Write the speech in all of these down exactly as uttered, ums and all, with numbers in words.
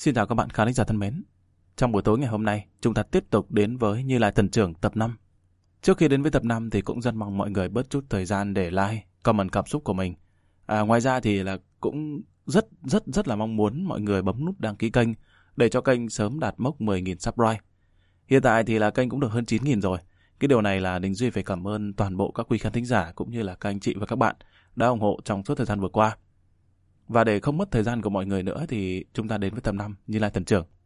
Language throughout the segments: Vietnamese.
Xin chào các bạn khán giả thân mến. Trong buổi tối ngày hôm nay, chúng ta tiếp tục đến với Như Lai Thần Trưởng tập năm. Trước khi đến với tập năm thì cũng rất mong mọi người bớt chút thời gian để like, comment cảm xúc của mình. À, ngoài ra thì là cũng rất rất rất là mong muốn mọi người bấm nút đăng ký kênh để cho kênh sớm đạt mốc mười nghìn subscribe. Hiện tại thì là kênh cũng được hơn chín nghìn rồi. Cái điều này là Đình Duy phải cảm ơn toàn bộ các quý khán thính giả cũng như là các anh chị và các bạn đã ủng hộ trong suốt thời gian vừa qua. Và để không mất thời gian của mọi người nữa thì chúng ta đến với tập năm Như Lai Thần Trưởng.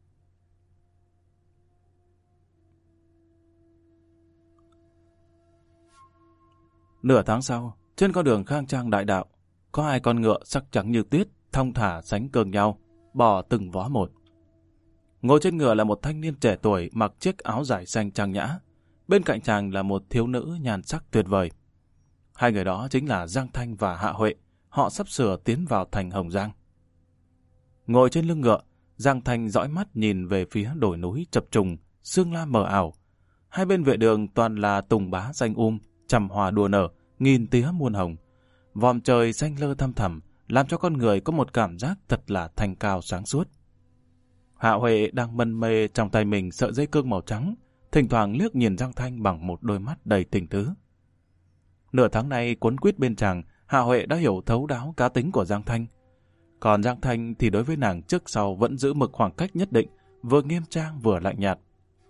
Nửa tháng sau, trên con đường khang trang đại đạo, có hai con ngựa sắc trắng như tuyết, thong thả sánh cương nhau, bò từng vó một. Ngồi trên ngựa là một thanh niên trẻ tuổi mặc chiếc áo dài xanh trang nhã. Bên cạnh chàng là một thiếu nữ nhan sắc tuyệt vời. Hai người đó chính là Giang Thanh và Hạ Huệ. Họ sắp sửa tiến vào thành Hồng Giang. Ngồi trên lưng ngựa, Giang Thanh dõi mắt nhìn về phía đồi núi chập trùng, sương la mờ ảo. Hai bên vệ đường toàn là tùng bá xanh um, trầm hoa đua nở, nghìn tía muôn hồng. Vòm trời xanh lơ thăm thẳm, làm cho con người có một cảm giác thật là thanh cao sáng suốt. Hạ Huệ đang mân mê trong tay mình sợi dây cương màu trắng, thỉnh thoảng liếc nhìn Giang Thanh bằng một đôi mắt đầy tình tứ. Nửa tháng nay cuốn quýt bên chàng, Hạ Huệ đã hiểu thấu đáo cá tính của Giang Thanh. Còn Giang Thanh thì đối với nàng trước sau vẫn giữ mực khoảng cách nhất định, vừa nghiêm trang vừa lạnh nhạt.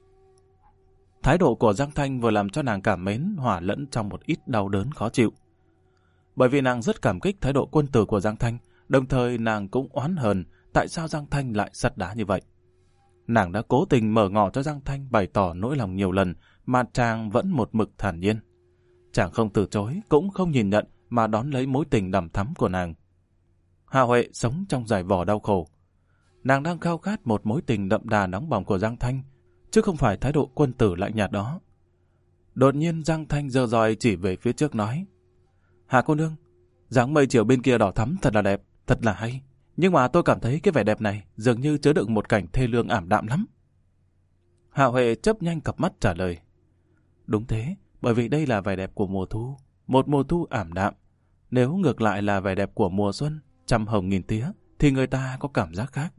Thái độ của Giang Thanh vừa làm cho nàng cảm mến hòa lẫn trong một ít đau đớn khó chịu. Bởi vì nàng rất cảm kích thái độ quân tử của Giang Thanh, đồng thời nàng cũng oán hờn tại sao Giang Thanh lại sắt đá như vậy. Nàng đã cố tình mở ngỏ cho Giang Thanh bày tỏ nỗi lòng nhiều lần, mà chàng vẫn một mực thản nhiên. Chàng không từ chối, cũng không nhìn nhận, mà đón lấy mối tình đằm thắm của nàng. Hạ Huệ sống trong dải vò đau khổ. Nàng đang khao khát một mối tình đậm đà nóng bỏng của Giang Thanh, chứ không phải thái độ quân tử lạnh nhạt đó. Đột nhiên Giang Thanh giơ roi chỉ về phía trước nói: Hạ cô nương, dáng mây chiều bên kia đỏ thắm thật là đẹp, thật là hay. Nhưng mà tôi cảm thấy cái vẻ đẹp này dường như chứa đựng một cảnh thê lương ảm đạm lắm. Hạ Huệ chớp nhanh cặp mắt trả lời: Đúng thế, bởi vì đây là vẻ đẹp của mùa thu, một mùa thu ảm đạm. Nếu ngược lại là vẻ đẹp của mùa xuân, trăm hồng nghìn tía, thì người ta có cảm giác khác.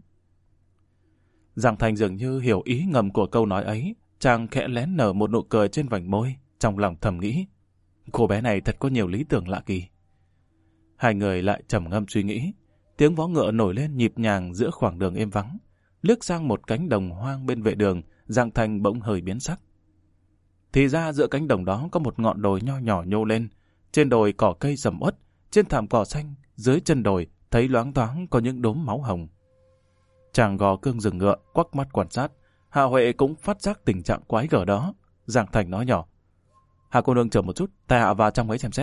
Giang Thanh dường như hiểu ý ngầm của câu nói ấy, chàng khẽ lén nở một nụ cười trên vành môi, trong lòng thầm nghĩ: Cô bé này thật có nhiều lý tưởng lạ kỳ. Hai người lại trầm ngâm suy nghĩ, tiếng vó ngựa nổi lên nhịp nhàng giữa khoảng đường êm vắng. Liếc sang một cánh đồng hoang bên vệ đường, Giang Thanh bỗng hơi biến sắc. Thì ra giữa cánh đồng đó có một ngọn đồi nho nhỏ nhô lên. Trên đồi cỏ cây sầm uất, trên thảm cỏ xanh, dưới chân đồi thấy loáng thoáng có những đốm máu hồng. Chàng gò cương dừng ngựa, quắc mắt quan sát. Hạ Huệ cũng phát giác tình trạng quái gở đó. Giang Thanh nói nhỏ: Hạ cô nương chờ một chút, ta hạ vào trong ấy xem xét.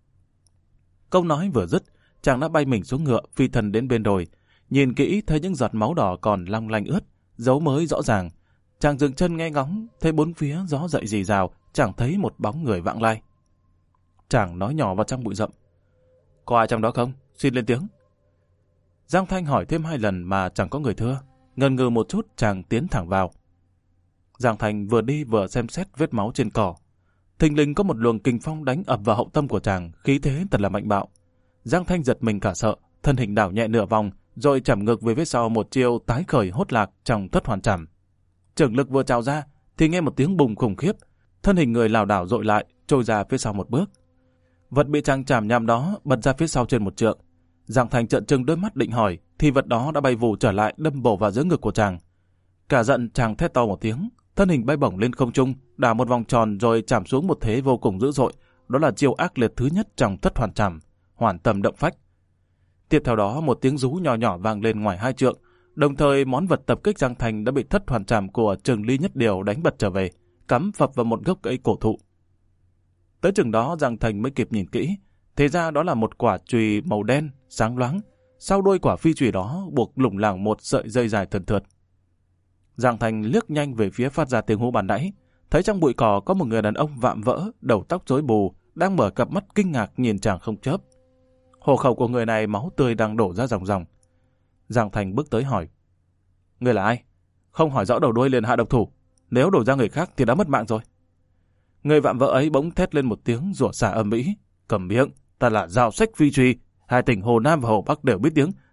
Câu nói vừa dứt, chàng đã bay mình xuống ngựa, phi thân đến bên đồi. Nhìn kỹ thấy những giọt máu đỏ còn long lanh ướt, dấu mới rõ ràng. Chàng dừng chân nghe ngóng, thấy bốn phía gió dậy rì rào, chẳng thấy một bóng người vãng lai. Chàng nói nhỏ vào trong bụi rậm: Có ai trong đó không? Xin lên tiếng. Giang Thanh hỏi thêm hai lần mà chẳng có người thưa. Ngần ngừ một chút, chàng tiến thẳng vào. Giang Thanh vừa đi vừa xem xét vết máu trên cỏ. Thình lình có một luồng kình phong đánh ập vào hậu tâm của chàng, khí thế thật là mạnh bạo. Giang Thanh giật mình cả sợ, thân hình đảo nhẹ nửa vòng, rồi chẩm ngược về phía sau một chiêu tái khởi hốt lạc trong thất hoàn trảm. Trưởng lực vừa trào ra, thì nghe một tiếng bùng khủng khiếp, thân hình người lảo đảo dội lại, trôi ra phía sau một bước. Vật bị chàng chạm nhằm đó bật ra phía sau trên một trượng. Giang Thanh trợn trừng đôi mắt định hỏi, thì vật đó đã bay vù trở lại đâm bổ vào giữa ngực của chàng. Cả giận chàng thét to một tiếng, thân hình bay bổng lên không trung, đảo một vòng tròn rồi chạm xuống một thế vô cùng dữ dội. Đó là chiêu ác liệt thứ nhất trong thất hoàn trảm, hoàn tâm động phách. Tiếp theo đó một tiếng rú nhỏ nhỏ vang lên ngoài hai trượng, đồng thời món vật tập kích Giang Thanh đã bị thất hoàn trảm của Trường Ly Nhất Điều đánh bật trở về, cắm phập vào một gốc cây cổ thụ. Tới chừng đó Giang Thanh mới kịp nhìn kỹ, thế ra đó là một quả chùy màu đen sáng loáng, sau đuôi quả phi chùy đó buộc lủng lẳng một sợi dây dài thườn thượt. Giang Thanh liếc nhanh về phía phát ra tiếng hú ban nãy, thấy trong bụi cỏ có một người đàn ông vạm vỡ, đầu tóc rối bù, đang mở cặp mắt kinh ngạc nhìn chàng không chớp. Hộ khẩu của người này máu tươi đang đổ ra ròng ròng. Giang Thanh bước tới hỏi: Người là ai? Không hỏi rõ đầu đuôi liền hạ độc thủ, nếu đổ ra người khác thì đã mất mạng rồi. Người vạm vỡ ấy bỗng thét lên một tiếng rủa xả âm mỹ: Cầm miệng, ta là Dao Sách Phi Truy, hai tỉnh Hồ Nam và Hồ Bắc đều biết tiếng,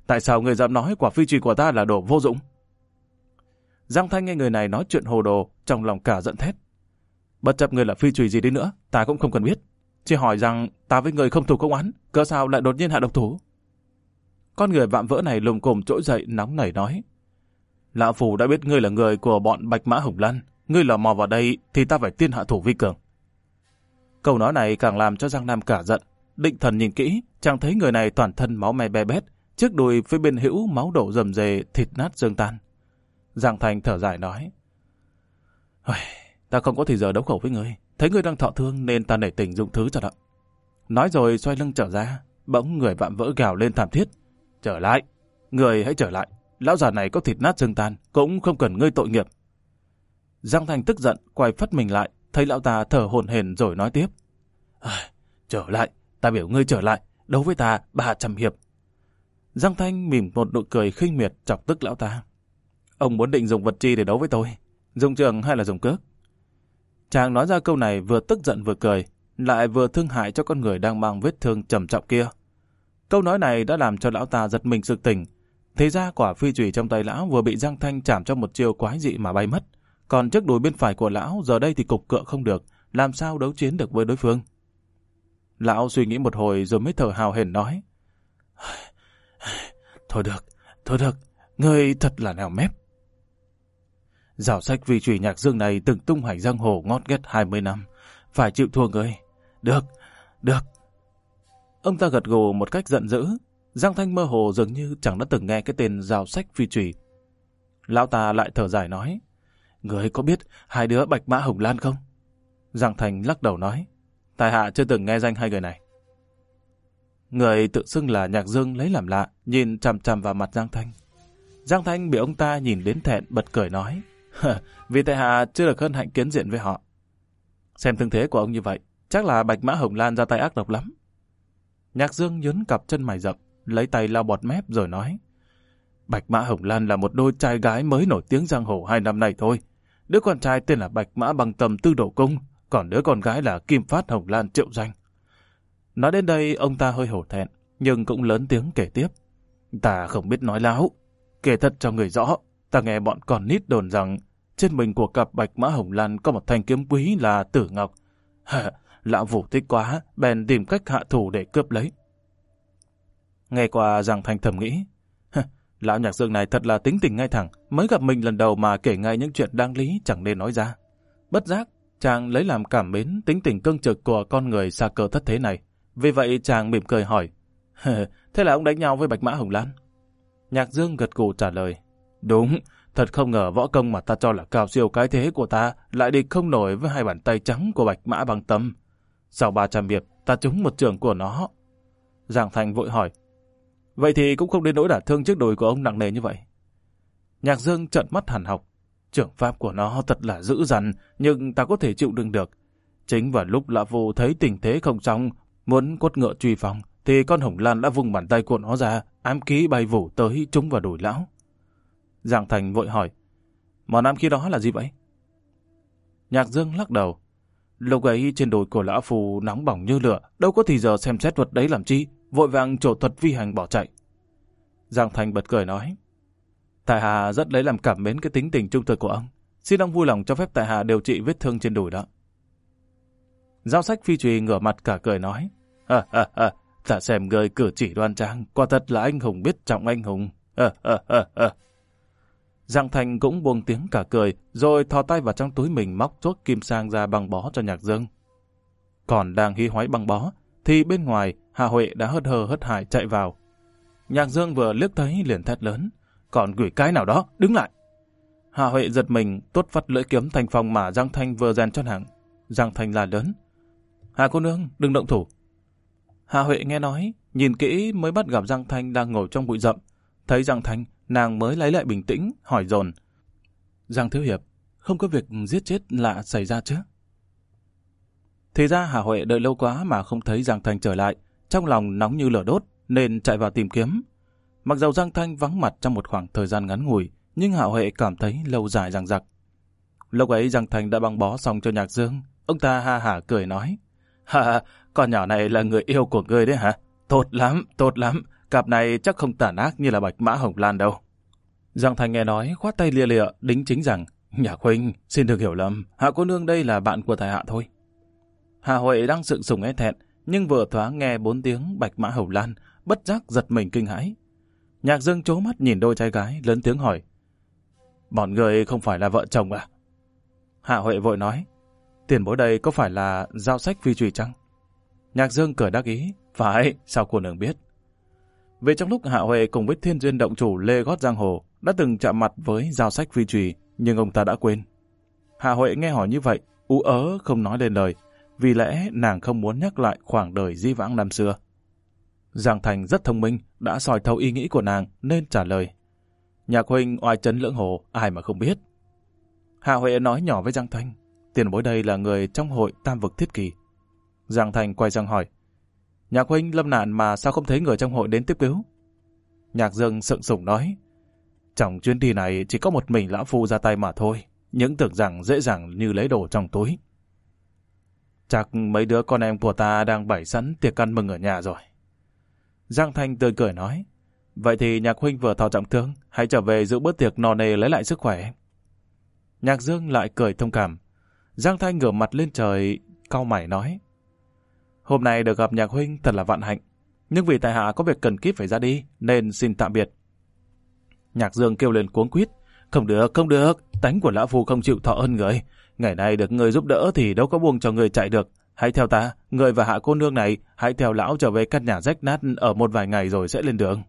Tại sao ngươi dám nói quả phi trùy của ta là đồ vô dụng? Giang Thanh nghe người này nói chuyện hồ đồ, trong lòng cả giận thét. Bất chấp ngươi là phi trùy gì đi nữa, ta cũng không cần biết. Chỉ hỏi rằng ta với ngươi không thù không oán, cớ sao lại đột nhiên hạ độc thủ? Con người vạm vỡ này lùm cùm trỗi dậy nóng nảy nói. Lão Phù đã biết ngươi là người của bọn Bạch Mã Hồng Lan, ngươi lò mò vào đây thì ta phải tiên hạ thủ vi cường. Câu nói này càng làm cho Giang Nam cả giận. Định thần nhìn kỹ, chàng thấy người này toàn thân máu me be bét, chiếc đùi phía bên hữu máu đổ rầm rề, thịt nát xương tan. Giang Thành thở dài nói. Ta không có thì giờ đấu khẩu với ngươi, thấy ngươi đang thọ thương nên ta nể tình dụng thứ cho đó. Nói rồi xoay lưng trở ra, bỗng người vạm vỡ gào lên thảm thiết. Trở lại, người hãy trở lại, lão già này có thịt nát xương tan, cũng không cần ngươi tội nghiệp. Giang Thành tức giận, quay phất mình lại, thấy lão ta thở hổn hển rồi nói tiếp. À, trở lại, ta biểu ngươi trở lại, đấu với ta ba trăm hiệp. Giang Thanh mỉm một nụ cười khinh miệt chọc tức lão ta. Ông muốn định dùng vật chi để đấu với tôi, dùng trường hay là dùng cước? Chàng nói ra câu này vừa tức giận vừa cười, lại vừa thương hại cho con người đang mang vết thương trầm trọng kia. Câu nói này đã làm cho lão ta giật mình sực tỉnh. Thế ra quả phi chùy trong tay lão vừa bị Giang Thanh chạm cho một chiêu quái dị mà bay mất, còn chiếc đùi bên phải của lão giờ đây thì cục cựa không được, làm sao đấu chiến được với đối phương. Lão suy nghĩ một hồi rồi mới thở hào hển nói. Thôi được, thôi được, ngươi thật là nèo mép. Giảo sách vì chùy Nhạc Dương này từng tung hoành giang hồ ngót nghét hai mươi năm, phải chịu thua ngươi. Được, được. Ông ta gật gù một cách giận dữ. Giang Thanh mơ hồ dường như chẳng đã từng nghe cái tên giảo sách phi chùy. Lão ta lại thở dài nói. Ngươi có biết hai đứa Bạch Mã Hồng Lan không? Giang Thanh lắc đầu nói. Tại hạ chưa từng nghe danh hai người này. Người tự xưng là Nhạc Dương lấy làm lạ, nhìn chằm chằm vào mặt Giang Thanh. Giang Thanh bị ông ta nhìn đến thẹn bật cười nói. Vì tại hạ chưa được hân hạnh kiến diện với họ. Xem thương thế của ông như vậy, chắc là Bạch Mã Hồng Lan ra tay ác độc lắm. Nhạc Dương nhớn cặp chân mày rậm, lấy tay lau bọt mép rồi nói. Bạch Mã Hồng Lan là một đôi trai gái mới nổi tiếng giang hồ hai năm nay thôi. Đứa con trai tên là Bạch Mã Bằng Tầm Tư Đổ Cung, còn đứa con gái là Kim Phát Hồng Lan Triệu Danh. Nói đến đây ông ta hơi hổ thẹn, nhưng cũng lớn tiếng kể tiếp. Ta không biết nói láo. Kể thật cho người rõ, ta nghe bọn con nít đồn rằng trên mình của cặp Bạch Mã Hồng Lan có một thanh kiếm quý là Tử Ngọc. Hả, lão Vũ thích quá, bèn tìm cách hạ thủ để cướp lấy. Nghe qua Giang Thanh thầm nghĩ, lão Nhạc Dương này thật là tính tình ngay thẳng, mới gặp mình lần đầu mà kể ngay những chuyện đáng lý chẳng nên nói ra. Bất giác, chàng lấy làm cảm mến tính tình cương trực của con người xa cơ thất thế này. Vì vậy chàng mỉm cười hỏi, thế là ông đánh nhau với Bạch Mã Hồng Lan? Nhạc Dương gật gù trả lời, đúng, thật không ngờ võ công mà ta cho là cao siêu cái thế của ta lại đi không nổi với hai bàn tay trắng của Bạch Mã Bằng Tâm. Sau ba trăm hiệp, ta trúng một trường của nó. Giang Thành vội hỏi, vậy thì cũng không đến nỗi đả thương chiếc đùi của ông nặng nề như vậy. Nhạc Dương trợn mắt hằn học, trưởng pháp của nó thật là dữ dằn, nhưng ta có thể chịu đựng được. Chính vào lúc Lã Vô thấy tình thế không xong, muốn quất ngựa truy phòng, thì con Hồng Lan đã vung bàn tay của nó ra, ám khí bay vù tới trúng vào đùi lão. Giang Thành vội hỏi, món ám khí đó là gì vậy? Nhạc Dương lắc đầu, lúc ấy trên đùi của lão phù nóng bỏng như lửa, đâu có thì giờ xem xét vật đấy làm chi, vội vàng trổ thuật vi hành bỏ chạy. Giang Thành bật cười nói, tại hạ rất lấy làm cảm mến cái tính tình trung thực của ông, xin ông vui lòng cho phép tại hạ điều trị vết thương trên đùi đó. Giao sách phi chùy ngửa mặt cả cười nói, ha ha ha, ta xem người cử chỉ đoan trang, quả thật là anh hùng biết trọng anh hùng. Ha ha ha ha. Giang Thành cũng buông tiếng cả cười, rồi thò tay vào trong túi mình móc thuốc kim sang ra băng bó cho Nhạc Dương. Còn đang hí hoáy băng bó, thì bên ngoài Hà Huệ đã hớt hờ hớt hải chạy vào. Nhạc Dương vừa liếc thấy liền thét lớn, còn gửi cái nào đó, đứng lại. Hà Huệ giật mình, tuốt phát lưỡi kiếm thành phong mà Giang Thanh vừa rèn cho nàng. Giang Thanh la lớn, Hà cô nương, đừng động thủ. Hà Huệ nghe nói, nhìn kỹ mới bắt gặp Giang Thanh đang ngồi trong bụi rậm. Thấy Giang Thanh, nàng mới lấy lại bình tĩnh, hỏi dồn, Giang thiếu hiệp, không có việc giết chết lạ xảy ra chứ? Thì ra Hà Huệ đợi lâu quá mà không thấy Giang Thanh trở lại, trong lòng nóng như lửa đốt nên chạy vào tìm kiếm. Mặc dầu Giang Thanh vắng mặt trong một khoảng thời gian ngắn ngủi, nhưng Hà Huệ cảm thấy lâu dài dằng dặc. Lúc ấy Giang Thanh đã băng bó xong cho Nhạc Dương, ông ta ha hả cười nói, ha, con nhỏ này là người yêu của ngươi đấy hả? Tốt lắm, tốt lắm, cặp này chắc không tàn ác như là Bạch Mã Hồng Lan đâu. Giang Thành nghe nói, khoát tay lia lịa, đính chính rằng, Nhạc huynh, xin đừng hiểu lầm, Hạ cô nương đây là bạn của tại hạ thôi. Hạ Huệ đang sượng sùng e thẹn, nhưng vừa thoáng nghe bốn tiếng Bạch Mã Hồng Lan, bất giác giật mình kinh hãi. Nhạc Dương trố mắt nhìn đôi trai gái, lớn tiếng hỏi, bọn người không phải là vợ chồng à? Hạ Huệ vội nói, tiền bối đây có phải là Giao Sách Phi Trùy chăng? Nhạc Dương cười đắc ý, phải, sao cô nương biết? Vì trong lúc Hạ Huệ cùng với Thiên Duyên động chủ Lê Gót Giang Hồ đã từng chạm mặt với Giao Sách Phi Trùy, nhưng ông ta đã quên. Hạ Huệ nghe hỏi như vậy, ú ớ không nói lên lời, vì lẽ nàng không muốn nhắc lại khoảng đời di vãng năm xưa. Giang Thành rất thông minh, đã soi thấu ý nghĩ của nàng nên trả lời, Nhạc huynh oai trấn lưỡng hồ, ai mà không biết. Hạ Huệ nói nhỏ với Giang Thành, tiền bối đây là người trong hội Tam Vực Thiết Kỳ. Giang Thành quay sang hỏi, Nhạc huynh lâm nạn mà sao không thấy người trong hội đến tiếp cứu? Nhạc Dương sượng sùng nói, trong chuyến đi này chỉ có một mình lão phu ra tay mà thôi, những tưởng rằng dễ dàng như lấy đồ trong túi. Chắc mấy đứa con em của ta đang bày sẵn tiệc ăn mừng ở nhà rồi. Giang Thành tươi cười nói, vậy thì Nhạc huynh vừa thọ trọng thương, hãy trở về giữ bữa tiệc no nê lấy lại sức khỏe. Nhạc Dương lại cười thông cảm. Giang Thành ngửa mặt lên trời, cau mày nói, hôm nay được gặp Nhạc huynh thật là vạn hạnh, nhưng vì tại hạ có việc cần kíp phải ra đi, nên xin tạm biệt. Nhạc Dương kêu lên cuống quýt, không được, không được, tánh của lão phu không chịu thọ ơn người. Ngày nay được người giúp đỡ thì đâu có buông cho người chạy được. Hãy theo ta, người và Hạ cô nương này, hãy theo lão trở về căn nhà rách nát ở một vài ngày rồi sẽ lên đường.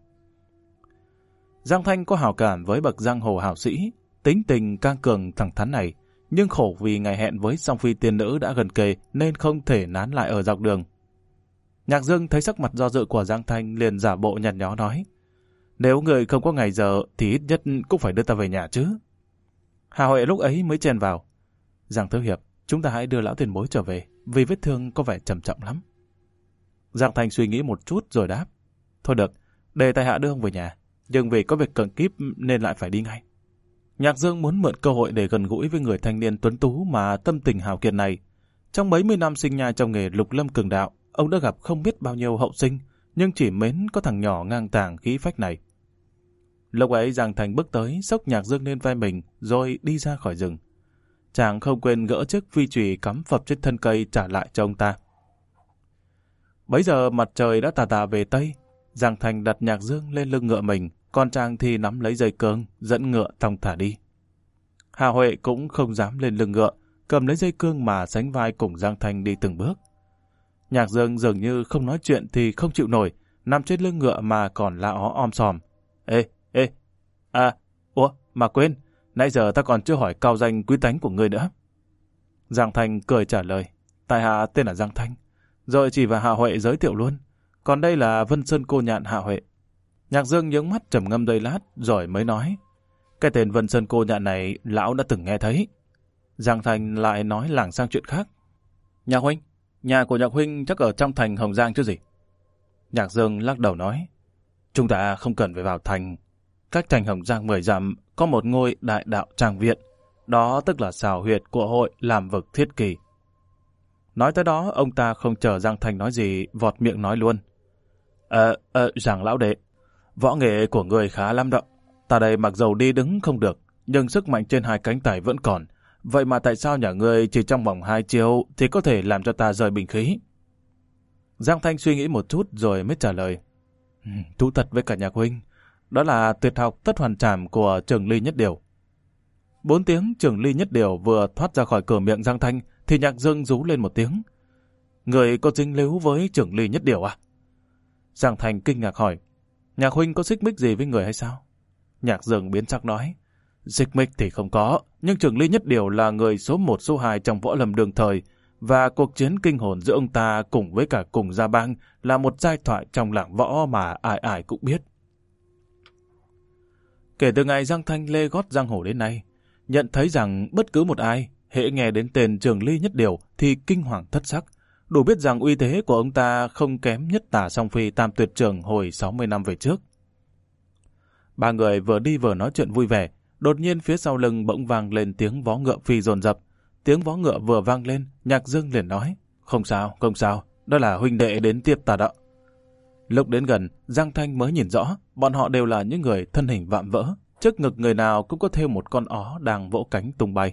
Giang Thanh có hảo cảm với bậc giang hồ hảo sĩ, tính tình cang cường thẳng thắn này, nhưng khổ vì ngày hẹn với song phi tiên nữ đã gần kề nên không thể nán lại ở dọc đường. Nhạc Dương thấy sắc mặt do dự của Giang Thanh liền giả bộ nhạt nhó nói, nếu người không có ngày giờ thì ít nhất cũng phải đưa ta về nhà chứ. Hà Huệ lúc ấy mới chen vào, Giang Thiếu Hiệp, chúng ta hãy đưa lão tiền bối trở về, vì vết thương có vẻ trầm trọng lắm. Giang Thanh suy nghĩ một chút rồi đáp, thôi được, để tại hạ đưa ông về nhà, nhưng vì có việc cần kíp nên lại phải đi ngay. Nhạc Dương muốn mượn cơ hội để gần gũi với người thanh niên tuấn tú mà tâm tình hào kiệt này. Trong mấy mươi năm sinh nhai trong nghề lục lâm cường đạo, ông đã gặp không biết bao nhiêu hậu sinh, nhưng chỉ mến có thằng nhỏ ngang tàng khí phách này. Lúc ấy Giang Thành bước tới, xốc Nhạc Dương lên vai mình, rồi đi ra khỏi rừng. Chàng không quên gỡ chiếc phi chùy cắm phập trên thân cây trả lại cho ông ta. Bấy giờ mặt trời đã tà tà về Tây, Giang Thành đặt Nhạc Dương lên lưng ngựa mình, còn chàng thì nắm lấy dây cương, dẫn ngựa thong thả đi. Hà Huệ cũng không dám lên lưng ngựa, cầm lấy dây cương mà sánh vai cùng Giang Thành đi từng bước. Nhạc Dương dường như không nói chuyện thì không chịu nổi, nằm trên lưng ngựa mà còn la ó om sòm. Ê, ê, à, ủa, mà quên, nãy giờ ta còn chưa hỏi cao danh quý tánh của ngươi nữa. Giang Thành cười trả lời, tại hạ tên là Giang Thanh, rồi chỉ vào Hạ Huệ giới thiệu luôn, còn đây là Vân Sơn cô nhạn Hạ Huệ. Nhạc Dương nhướng mắt trầm ngâm giây lát rồi mới nói, cái tên Vân Sơn cô nhạn này lão đã từng nghe thấy. Giang Thành lại nói lảng sang chuyện khác, Nhạc huynh, nhà của Nhạc huynh chắc ở trong thành Hồng Giang chứ gì? Nhạc Dương lắc đầu nói, chúng ta không cần phải vào thành. Cách thành Hồng Giang mười dặm có một ngôi đại đạo tràng viện, đó tức là xào huyệt của hội làm vực thiết kỳ. Nói tới đó, ông ta không chờ Giang Thành nói gì, vọt miệng nói luôn. Ờ, ờ, Giang lão đệ, võ nghệ của người khá lắm đó. Ta đây mặc dầu đi đứng không được, nhưng sức mạnh trên hai cánh tay vẫn còn. Vậy mà tại sao nhà ngươi chỉ trong vòng hai chiêu thì có thể làm cho ta rời bình khí? Giang Thanh suy nghĩ một chút rồi mới trả lời. Thú thật với cả Nhạc huynh, đó là tuyệt học tất hoàn trảm của Trường Ly Nhất Điều. Bốn tiếng Trường Ly Nhất Điều vừa thoát ra khỏi cửa miệng Giang Thanh thì Nhạc Dương rú lên một tiếng. Người có dính líu với Trường Ly Nhất Điều à? Giang Thanh kinh ngạc hỏi, Nhạc huynh có xích mích gì với người hay sao? Nhạc Dương biến sắc nói, xích mích thì không có, nhưng Trường Ly Nhất Điều là người số một số hai trong võ lâm đương thời, và cuộc chiến kinh hồn giữa ông ta cùng với cả cùng Gia Bang là một giai thoại trong làng võ mà ai ai cũng biết. Kể từ ngày Giang Thanh lê gót giang hồ đến nay, nhận thấy rằng bất cứ một ai hễ nghe đến tên Trường Ly Nhất Điều thì kinh hoàng thất sắc, đủ biết rằng uy thế của ông ta không kém nhất tả song phi tam tuyệt trường hồi sáu mươi năm về trước. Ba người vừa đi vừa nói chuyện vui vẻ, đột nhiên phía sau lưng bỗng vang lên tiếng vó ngựa phi dồn dập. Tiếng vó ngựa vừa vang lên, Nhạc Dương liền nói, không sao, không sao, đó là huynh đệ đến tiếp ta đó. Lúc đến gần, Giang Thanh mới nhìn rõ, bọn họ đều là những người thân hình vạm vỡ, trước ngực người nào cũng có thêm một con ó đang vỗ cánh tung bay.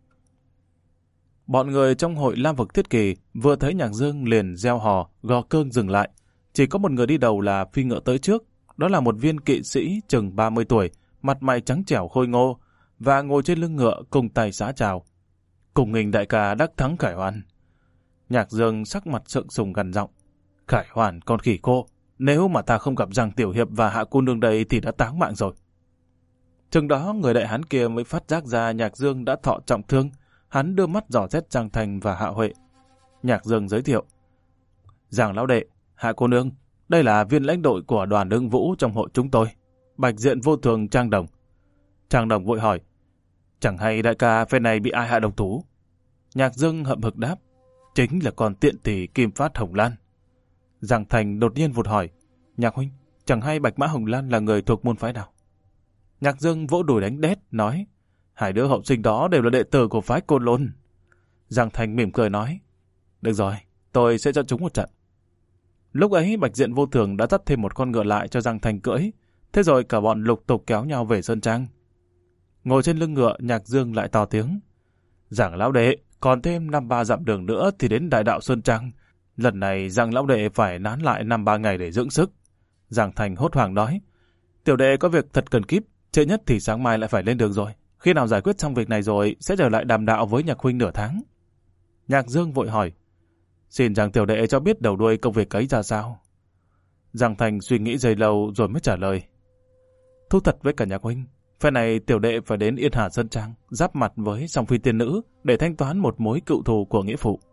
Bọn người trong hội Lam Vực Thiết Kỳ vừa thấy Nhạc Dương liền reo hò, gò cương dừng lại. Chỉ có một người đi đầu là phi ngựa tới trước, đó là một viên kỵ sĩ chừng ba mươi tuổi, mặt mày trắng trẻo khôi ngô, và ngồi trên lưng ngựa cùng tay xã chào. Cùng nghình đại ca đắc thắng Khải Hoàn. Nhạc Dương sắc mặt sượng sùng gằn giọng. Khải Hoàn con khỉ cô, nếu mà ta không gặp Giang Tiểu Hiệp và Hạ cô nương đây thì đã táng mạng rồi. Chừng đó người đại hán kia mới phát giác ra Nhạc Dương đã thọ trọng thương. Hắn đưa mắt dò xét Giang Thành và Hạ Huệ. Nhạc Dương giới thiệu. Giang lão đệ, Hạ cô nương, đây là viên lãnh đội của đoàn Ưng Vũ trong hội chúng tôi. Bạch diện vô thường Trang Đồng. Trang Đồng vội hỏi. Chẳng hay đại ca phe này bị ai hạ độc thủ? Nhạc Dương hậm hực đáp. Chính là con tiện tỷ Kim Phát Hồng Lan. Giang Thành đột nhiên vụt hỏi. Nhạc huynh, chẳng hay Bạch Mã Hồng Lan là người thuộc môn phái nào? Nhạc Dương vỗ đùi đánh đét, nói. Hai đứa hậu sinh đó đều là đệ tử của phái Côn Lôn. Giang Thành mỉm cười nói. Được rồi, tôi sẽ cho chúng một trận. Lúc ấy Bạch Diện vô thường đã dắt thêm một con ngựa lại cho Giang Thành cưỡi. Thế rồi cả bọn lục tục kéo nhau về Sơn Trang. Ngồi trên lưng ngựa, Nhạc Dương lại to tiếng. Giang lão đệ, còn thêm năm ba dặm đường nữa thì đến đại đạo Sơn Trang. Lần này Giang lão đệ phải nán lại năm ba ngày để dưỡng sức. Giang Thành hốt hoảng nói. Tiểu đệ có việc thật cần kíp, trễ nhất thì sáng mai lại phải lên đường rồi. Khi nào giải quyết xong việc này rồi, sẽ trở lại đàm đạo với Nhạc huynh nửa tháng. Nhạc Dương vội hỏi. Xin Giang tiểu đệ cho biết đầu đuôi công việc ấy ra sao? Giang Thành suy nghĩ giây lâu rồi mới trả lời. Thú thật với cả Nhạc huynh, phe này tiểu đệ phải đến Yên Hà Sơn Trang, giáp mặt với Song Phi tiên nữ để thanh toán một mối cựu thù của nghĩa phụ.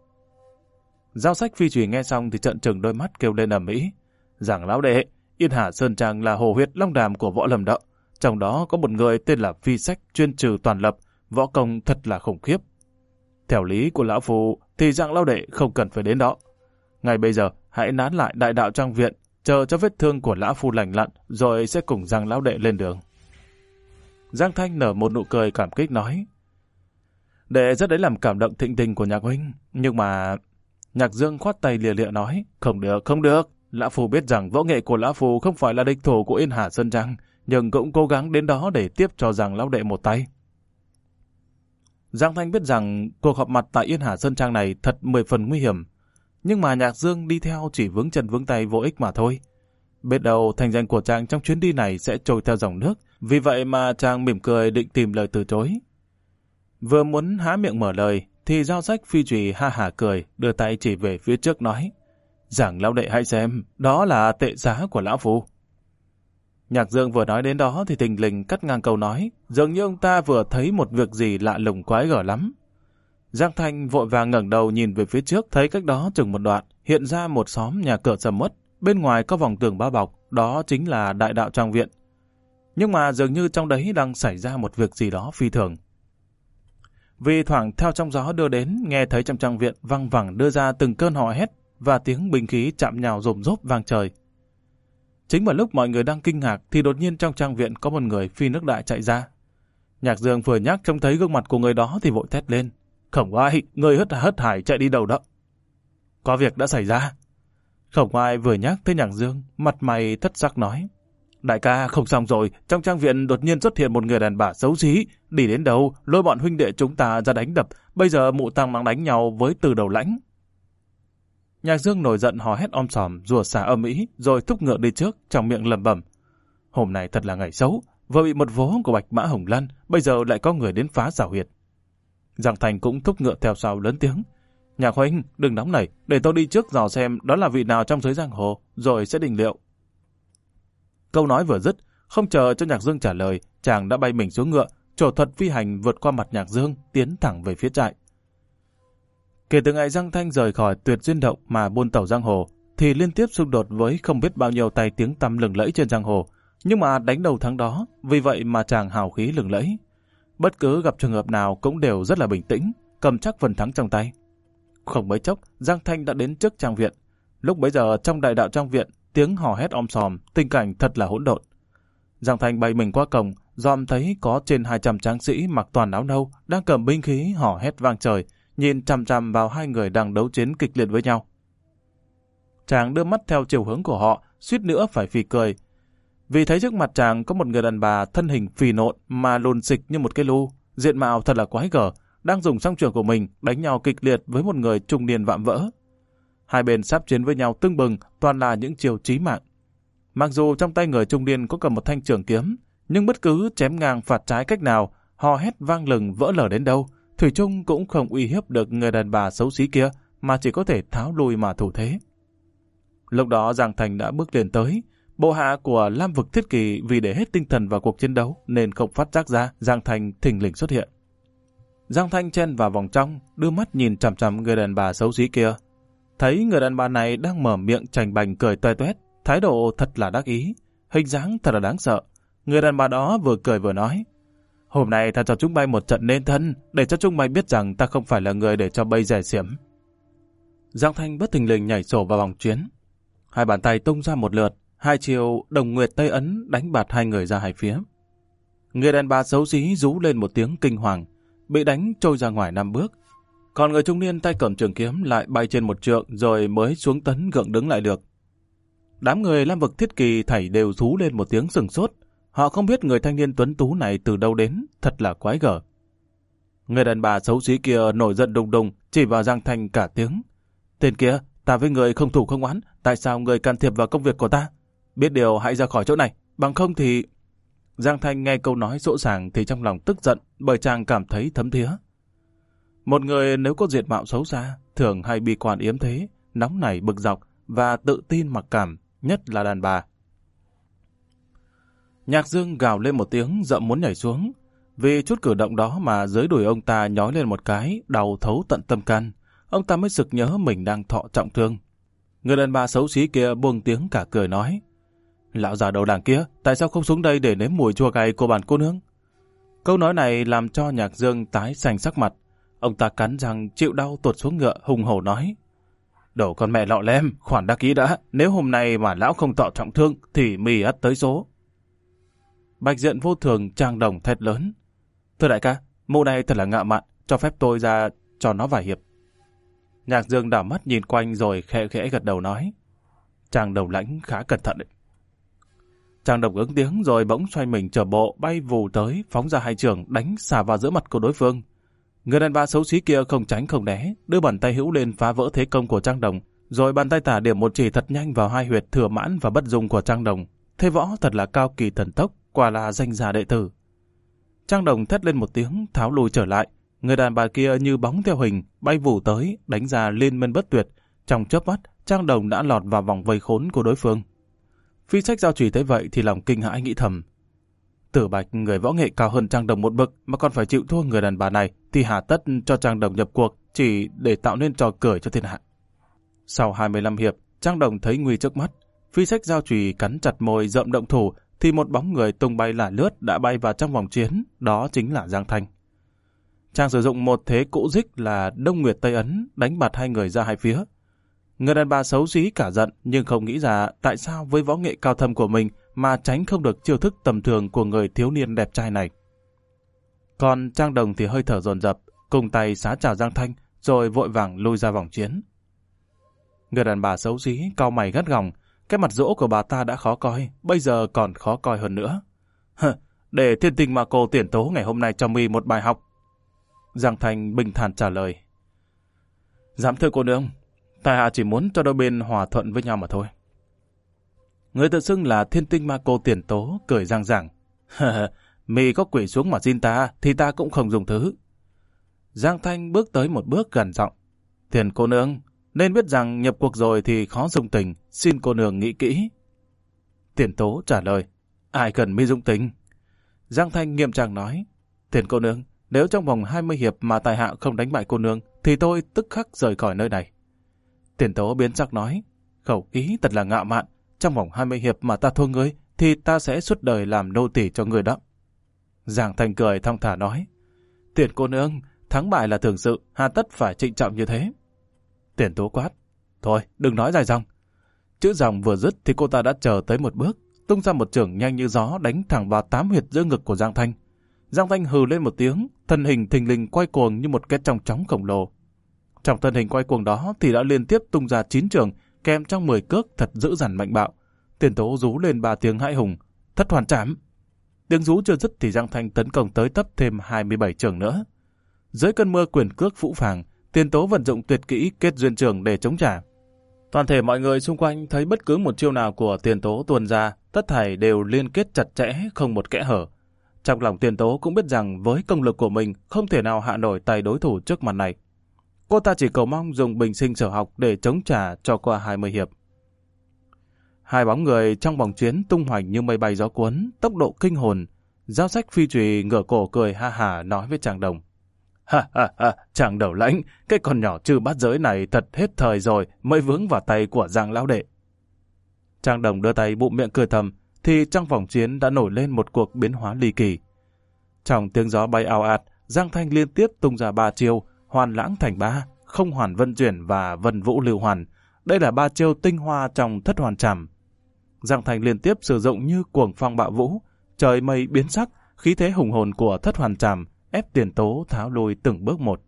Giao Sách Phi Trùy nghe xong thì trợn trừng đôi mắt kêu lên ầm ĩ. Giang lão đệ, Yên Hà Sơn Trang là hồ huyết long đàm của võ lâm đạo. Trong đó có một người tên là Phi Sách chuyên trừ toàn lập, võ công thật là khủng khiếp. Theo lý của lão phu thì Giang lão đệ không cần phải đến đó. Ngay bây giờ hãy nán lại đại đạo trong viện, chờ cho vết thương của lão phu lành lặn, rồi sẽ cùng Giang lão đệ lên đường. Giang Thanh nở một nụ cười cảm kích nói. Đệ rất đấy làm cảm động thịnh tình của Nhạc huynh, nhưng mà... Nhạc Dương khoát tay lìa lịa nói. Không được, không được. Lão phu biết rằng võ nghệ của lão phu không phải là địch thủ của Yên Hà Sơn Trang, nhưng cũng cố gắng đến đó để tiếp cho Giang lão đệ một tay. Giang Thanh biết rằng cuộc họp mặt tại Yên Hà Sơn Trang này thật mười phần nguy hiểm, nhưng mà Nhạc Dương đi theo chỉ vướng chân vướng tay vô ích mà thôi. Biết đâu thành danh của chàng trong chuyến đi này sẽ trôi theo dòng nước, vì vậy mà chàng mỉm cười định tìm lời từ chối. Vừa muốn há miệng mở lời, thì Giao Sách Phi Trùy ha hả cười, đưa tay chỉ về phía trước nói. Giang lão đệ hãy xem, đó là tệ giá của lão phu. Nhạc Dương vừa nói đến đó thì thình lình cắt ngang câu nói, dường như ông ta vừa thấy một việc gì lạ lùng quái gở lắm. Giang Thanh vội vàng ngẩng đầu nhìn về phía trước, thấy cách đó chừng một đoạn, hiện ra một xóm nhà cửa sầm uất, bên ngoài có vòng tường bao bọc, đó chính là đại đạo trong viện. Nhưng mà dường như trong đấy đang xảy ra một việc gì đó phi thường. Vì thoảng theo trong gió đưa đến, nghe thấy trong trang viện văng vẳng đưa ra từng cơn hò hét và tiếng binh khí chạm nhào rồm rốp vang trời. Chính vào lúc mọi người đang kinh ngạc thì đột nhiên trong trang viện có một người phi nước đại chạy ra. Nhạc Dương vừa nhắc trông thấy gương mặt của người đó thì vội thét lên. Khổng Oai, người hất hất hải chạy đi đâu đó? Có việc đã xảy ra. Khổng Oai vừa nhắc tới Nhạc Dương, mặt mày thất sắc nói. Đại ca, không xong rồi, trong trang viện đột nhiên xuất hiện một người đàn bà xấu xí, đi đến đâu, lôi bọn huynh đệ chúng ta ra đánh đập, bây giờ mụ tăng mang đánh nhau với Từ Đầu Lãnh. Nhạc Dương nổi giận hò hét om sòm, rủa xả âm ĩ, rồi thúc ngựa đi trước, trong miệng lẩm bẩm. Hôm nay thật là ngày xấu, vừa bị một vố của Bạch Mã Hồng Lan, bây giờ lại có người đến phá xảo huyệt. Giang Thành cũng thúc ngựa theo sau lớn tiếng. Nhạc huynh, đừng nóng nảy, để tôi đi trước dò xem đó là vị nào trong giới giang hồ, rồi sẽ định liệu. Câu nói vừa dứt, không chờ cho Nhạc Dương trả lời, chàng đã bay mình xuống ngựa, trổ thuật phi hành vượt qua mặt Nhạc Dương, tiến thẳng về phía trại. Kể từ ngày Giang Thanh rời khỏi Tuyệt Duyên Động mà buôn tẩu giang hồ, thì liên tiếp xung đột với không biết bao nhiêu tay tiếng tăm lừng lẫy trên giang hồ, nhưng mà đánh đầu thắng đó, vì vậy mà chàng hào khí lừng lẫy. Bất cứ gặp trường hợp nào cũng đều rất là bình tĩnh, cầm chắc phần thắng trong tay. Không mấy chốc, Giang Thanh đã đến trước trang viện. Lúc bấy giờ trong đại đạo trong viện, tiếng hò hét om sòm, tình cảnh thật là hỗn độn. Giang Thanh bay mình qua cổng, dòm thấy có trên hai trăm tráng sĩ mặc toàn áo nâu đang cầm binh khí hò hét vang trời, nhìn chằm chằm vào hai người đang đấu chiến kịch liệt với nhau. Chàng đưa mắt theo chiều hướng của họ, suýt nữa phải phì cười. Vì thấy trước mặt chàng có một người đàn bà thân hình phì nộn mà lùn xịch như một cái lu, diện mạo thật là quái gở, đang dùng song trường của mình đánh nhau kịch liệt với một người trung niên vạm vỡ. Hai bên sắp chiến với nhau tưng bừng, toàn là những chiêu chí mạng. Mặc dù trong tay người trung niên có cầm một thanh trường kiếm, nhưng bất cứ chém ngang phạt trái cách nào, hò hét vang lừng vỡ lở đến đâu, thủy chung cũng không uy hiếp được người đàn bà xấu xí kia, mà chỉ có thể tháo lui mà thủ thế. Lúc đó Giang Thành đã bước lên tới. Bộ hạ của Lam Vực Thiết Kỳ vì để hết tinh thần vào cuộc chiến đấu nên không phát giác ra Giang Thành thình lình xuất hiện. Giang Thanh chen vào vòng trong, đưa mắt nhìn chằm chằm người đàn bà xấu xí kia. Thấy người đàn bà này đang mở miệng chành bành cười toe toét, thái độ thật là đắc ý, hình dáng thật là đáng sợ. Người đàn bà đó vừa cười vừa nói: "Hôm nay ta cho chúng bay một trận nên thân, để cho chúng bay biết rằng ta không phải là người để cho bay rẻ xiểm." Giang Thanh bất thình lình nhảy sổ vào vòng chiến. Hai bàn tay tung ra một lượt, hai chiều đồng nguyệt tây ấn đánh bạt hai người ra hai phía. Người đàn bà xấu xí rú lên một tiếng kinh hoàng, bị đánh trôi ra ngoài năm bước. Còn người trung niên tay cầm trường kiếm lại bay trên một trượng rồi mới xuống tấn gượng đứng lại được. Đám người Lam Vực Thiết Kỳ thảy đều rú lên một tiếng sừng sốt. Họ không biết người thanh niên tuấn tú này từ đâu đến, thật là quái gở. Người đàn bà xấu xí kia nổi giận đùng đùng, chỉ vào Giang Thanh cả tiếng: "Tên kia, ta với người không thủ không oán, tại sao người can thiệp vào công việc của ta? Biết điều hãy ra khỏi chỗ này, bằng không thì..." Giang Thanh nghe câu nói dỗ dàng thì trong lòng tức giận, bởi chàng cảm thấy thấm thía. Một người nếu có diện mạo xấu xa, thường hay bi quan yếm thế, nóng nảy bực dọc và tự tin mặc cảm, nhất là đàn bà. Nhạc Dương gào lên một tiếng giận muốn nhảy xuống. Vì chút cử động đó mà dưới đùi ông ta nhói lên một cái, đau thấu tận tâm can. Ông ta mới sực nhớ mình đang thọ trọng thương. Người đàn bà xấu xí kia buông tiếng cả cười nói: "Lão già đầu đảng kia, tại sao không xuống đây để nếm mùi chua cay của bản cô nương?" Câu nói này làm cho Nhạc Dương tái xanh sắc mặt. Ông ta cắn răng chịu đau tuột xuống ngựa hùng hổ nói: "Đổ con mẹ lọ lem, khoản đắc ý đã, nếu hôm nay mà lão không thọ trọng thương thì mì ắt tới số." Bạch Diện Vô Thường trang đồng thét lớn: "Thưa đại ca, mụ này thật là ngạo mạn, cho phép tôi ra cho nó vài hiệp." Nhạc Dương đảo mắt nhìn quanh rồi khẽ khẽ gật đầu nói: "Trang đồng lãnh khá cẩn thận đấy." Trang đồng ứng tiếng rồi bỗng xoay mình trở bộ bay vù tới, phóng ra hai trường đánh xả vào giữa mặt của đối phương. Người đàn bà xấu xí kia không tránh không né, đưa bàn tay hữu lên phá vỡ thế công của Trang Đồng, rồi bàn tay tả điểm một chỉ thật nhanh vào hai huyệt thừa mãn và bất dung của Trang Đồng. Thế võ thật là cao kỳ thần tốc, quả là danh gia đệ tử. Trang Đồng thét lên một tiếng, tháo lùi trở lại. Người đàn bà kia như bóng theo hình, bay vù tới, đánh ra liên miên bất tuyệt. Trong chớp mắt, Trang Đồng đã lọt vào vòng vây khốn của đối phương. Phi Sách Giao Chỉ thấy vậy thì lòng kinh hãi nghĩ thầm: Tử Bạch người võ nghệ cao hơn Trang Đồng một bậc mà còn phải chịu thua người đàn bà này, thì hà tất cho Trang Đồng nhập cuộc chỉ để tạo nên trò cười cho thiên hạ. Sau hai mươi lăm hiệp, Trang Đồng thấy nguy trước mắt. Phi Sách Giao Chùy cắn chặt môi rậm động thủ, thì một bóng người tung bay lả lướt đã bay vào trong vòng chiến, đó chính là Giang Thanh. Chàng sử dụng một thế cũ dích là Đông Nguyệt Tây Ấn, đánh bạt hai người ra hai phía. Người đàn bà xấu xí cả giận, nhưng không nghĩ ra tại sao với võ nghệ cao thâm của mình mà tránh không được chiêu thức tầm thường của người thiếu niên đẹp trai này. Còn Trang Đồng thì hơi thở dồn dập, cùng tay xá chào Giang Thanh, rồi vội vàng lui ra vòng chiến. Người đàn bà xấu xí cau mày gắt gỏng, cái mặt dỗ của bà ta đã khó coi, bây giờ còn khó coi hơn nữa. Hừ, để Thiên Tinh Ma Cô Tiền Tố ngày hôm nay cho mi một bài học. Giang Thanh bình thản trả lời: Dám thưa cô nương, tại hạ chỉ muốn cho đôi bên hòa thuận với nhau mà thôi. Người tự xưng là Thiên Tinh Ma Cô Tiền Tố cười giang giảng: mi có quỷ xuống mà xin ta thì ta cũng không dùng thứ. Giang Thanh bước tới một bước gần giọng: Tiền cô nương, nên biết rằng nhập cuộc rồi thì khó dung tình, xin cô nương nghĩ kỹ. Tiền Tố trả lời: Ai cần mi dung tình? Giang Thanh nghiêm trang nói: Tiền cô nương, nếu trong vòng hai mươi hiệp mà tài hạ không đánh bại cô nương thì tôi tức khắc rời khỏi nơi này. Tiền Tố biến sắc nói: Khẩu ý thật là ngạo mạn, trong vòng hai mươi hiệp mà ta thua ngươi thì ta sẽ suốt đời làm nô tỳ cho ngươi đó. Giang Thanh cười thong thả nói: Tiền cô nương, thắng bại là thường sự, hà tất phải trịnh trọng như thế. Tiền Tố quát: Thôi, đừng nói dài dòng. Chữ dòng vừa dứt thì cô ta đã chờ tới một bước, tung ra một chưởng nhanh như gió đánh thẳng vào tám huyệt giữa ngực của Giang Thanh. Giang Thanh hừ lên một tiếng, thân hình thình lình quay cuồng như một cái chong chóng khổng lồ. Trong thân hình quay cuồng đó thì đã liên tiếp tung ra chín chưởng, kèm trong mười cước thật dữ dằn mạnh bạo. Tiền tố rú lên ba tiếng hãi hùng, thất hoàn trảm. Tiếng rú chưa dứt thì Giang Thanh tấn công tới tấp thêm hai mươi bảy trường nữa. Dưới cơn mưa quyền cước phũ phàng, Tiền tố vận dụng tuyệt kỹ kết duyên trường để chống trả. Toàn thể mọi người xung quanh thấy bất cứ một chiêu nào của Tiền tố tuôn ra, tất thảy đều liên kết chặt chẽ, không một kẽ hở. Trong lòng Tiền tố cũng biết rằng với công lực của mình không thể nào hạ nổi tay đối thủ trước mặt này. Cô ta chỉ cầu mong dùng bình sinh sở học để chống trả cho qua hai mươi hiệp. Hai bóng người trong vòng chiến tung hoành như mây bay gió cuốn, tốc độ kinh hồn. Giao Sách phi chùy ngửa cổ cười ha hả nói với Tràng Đồng. Ha ha ha, Tràng Đầu Lãnh, cái con nhỏ trừ bát giới này thật hết thời rồi mới vướng vào tay của Giang lão đệ. Tràng Đồng đưa tay bụng miệng cười thầm, thì trong vòng chiến đã nổi lên một cuộc biến hóa ly kỳ. Trong tiếng gió bay ào ạt, Giang Thanh liên tiếp tung ra ba chiêu, hoàn lãng thành ba, không hoàn vân chuyển và vân vũ lưu hoàn. Đây là ba chiêu tinh hoa trong thất hoàn trảm. Giang Thanh liên tiếp sử dụng như cuồng phong bạo vũ, trời mây biến sắc, khí thế hùng hồn của thất hoàn trảm ép Tiền tố tháo lui từng bước một.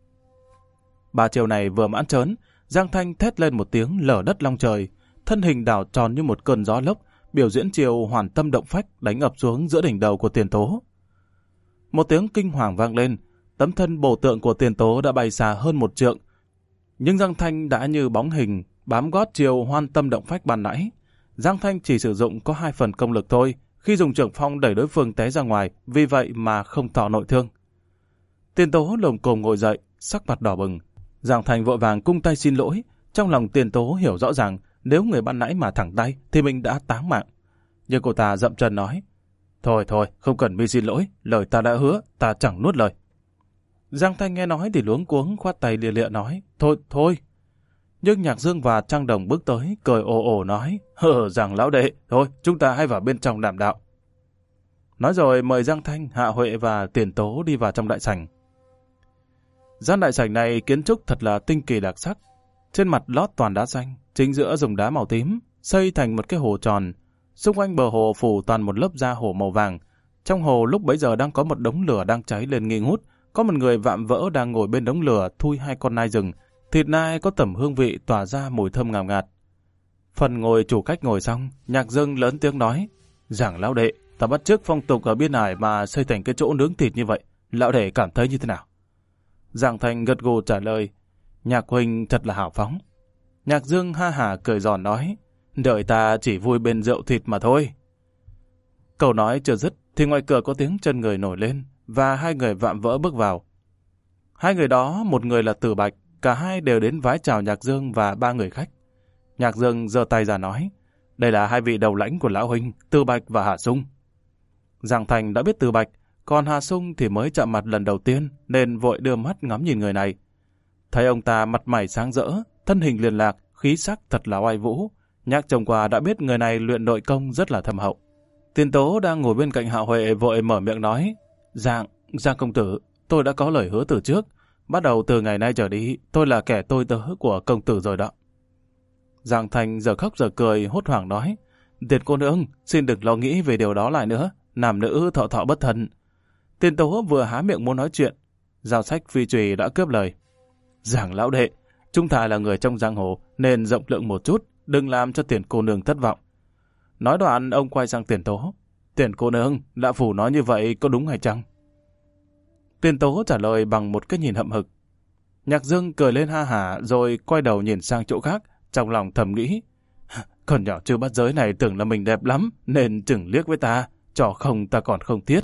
Ba chiêu này vừa mãn trớn, Giang Thanh thét lên một tiếng lở đất long trời, thân hình đảo tròn như một cơn gió lốc, biểu diễn chiêu hoàn tâm động phách đánh ập xuống giữa đỉnh đầu của Tiền tố. Một tiếng kinh hoàng vang lên, tấm thân bổ tượng của Tiền tố đã bay xa hơn một trượng, nhưng Giang Thanh đã như bóng hình bám gót chiêu hoan tâm động phách ban nãy. Giang Thanh chỉ sử dụng có hai phần công lực thôi, khi dùng trưởng phong đẩy đối phương té ra ngoài, vì vậy mà không thọ nội thương. Tiền tố lồm cồm ngồi dậy, sắc mặt đỏ bừng. Giang Thanh vội vàng cung tay xin lỗi, trong lòng Tiền tố hiểu rõ ràng nếu người ban nãy mà thẳng tay thì mình đã táng mạng. Nhưng cô ta dậm chân nói, thôi thôi, không cần mi xin lỗi, lời ta đã hứa, ta chẳng nuốt lời. Giang Thanh nghe nói thì luống cuống khoát tay lia lịa nói, thôi thôi. Nhưng Nhạc Dương và Trang Đồng bước tới, cười ồ ồ nói, hờ Giang lão đệ, thôi chúng ta hãy vào bên trong đàm đạo. Nói rồi mời Giang Thanh, Hạ Huệ và Tiền tố đi vào trong đại sảnh. Gian đại sảnh này kiến trúc thật là tinh kỳ đặc sắc. Trên mặt lót toàn đá xanh, chính giữa dùng đá màu tím, xây thành một cái hồ tròn. Xung quanh bờ hồ phủ toàn một lớp da hổ màu vàng. Trong hồ lúc bấy giờ đang có một đống lửa đang cháy lên nghi ngút. Có một người vạm vỡ đang ngồi bên đống lửa thui hai con nai rừng. Thịt nai có tẩm hương vị tỏa ra mùi thơm ngào ngạt. Phần ngồi chủ khách ngồi xong, Nhạc Dương lớn tiếng nói, Giảng lão đệ, ta bắt chước phong tục ở biên ải mà xây thành cái chỗ nướng thịt như vậy. Lão đệ cảm thấy như thế nào? Giang Thanh gật gù trả lời, Nhạc huynh thật là hào phóng. Nhạc Dương ha hả cười giòn nói, đợi ta chỉ vui bên rượu thịt mà thôi. Câu nói chưa dứt thì ngoài cửa có tiếng chân người nổi lên và hai người vạm vỡ bước vào. Hai người đó, một người là Tử Bạch, cả hai đều đến vái chào Nhạc Dương và ba người khách. Nhạc Dương giơ tay ra nói, đây là hai vị đầu lãnh của lão huynh, Tử Bạch và Hà Sung. Giang Thành đã biết Tử Bạch, còn Hà Sung thì mới chạm mặt lần đầu tiên nên vội đưa mắt ngắm nhìn người này. Thấy ông ta mặt mày sáng rỡ, thân hình liền lạc, khí sắc thật là oai vũ. Nhạc chồng qua đã biết người này luyện nội công rất là thâm hậu. Tiền tố đang ngồi bên cạnh Hạ Huệ vội mở miệng nói, Giang, Giang công tử, tôi đã có lời hứa từ trước. Bắt đầu từ ngày nay trở đi, tôi là kẻ tôi tớ của công tử rồi đó. Giang Thành giờ khóc giờ cười, hốt hoảng nói, Tiền cô nương, xin đừng lo nghĩ về điều đó lại nữa, nam nữ thọ thọ bất thân. Tiền tố vừa há miệng muốn nói chuyện, Giao Sách phi chùy đã cướp lời. Giảng lão đệ, chúng ta là người trong giang hồ nên rộng lượng một chút, đừng làm cho Tiền cô nương thất vọng. Nói đoạn ông quay sang Tiền tố, Tiền cô nương, lão phủ nói như vậy có đúng hay chăng? Tiền tố trả lời bằng một cái nhìn hậm hực. Nhạc Dương cười lên ha hả rồi quay đầu nhìn sang chỗ khác, trong lòng thầm nghĩ, con nhỏ chưa bắt giới này tưởng là mình đẹp lắm nên chừng liếc với ta, trò không ta còn không thiết.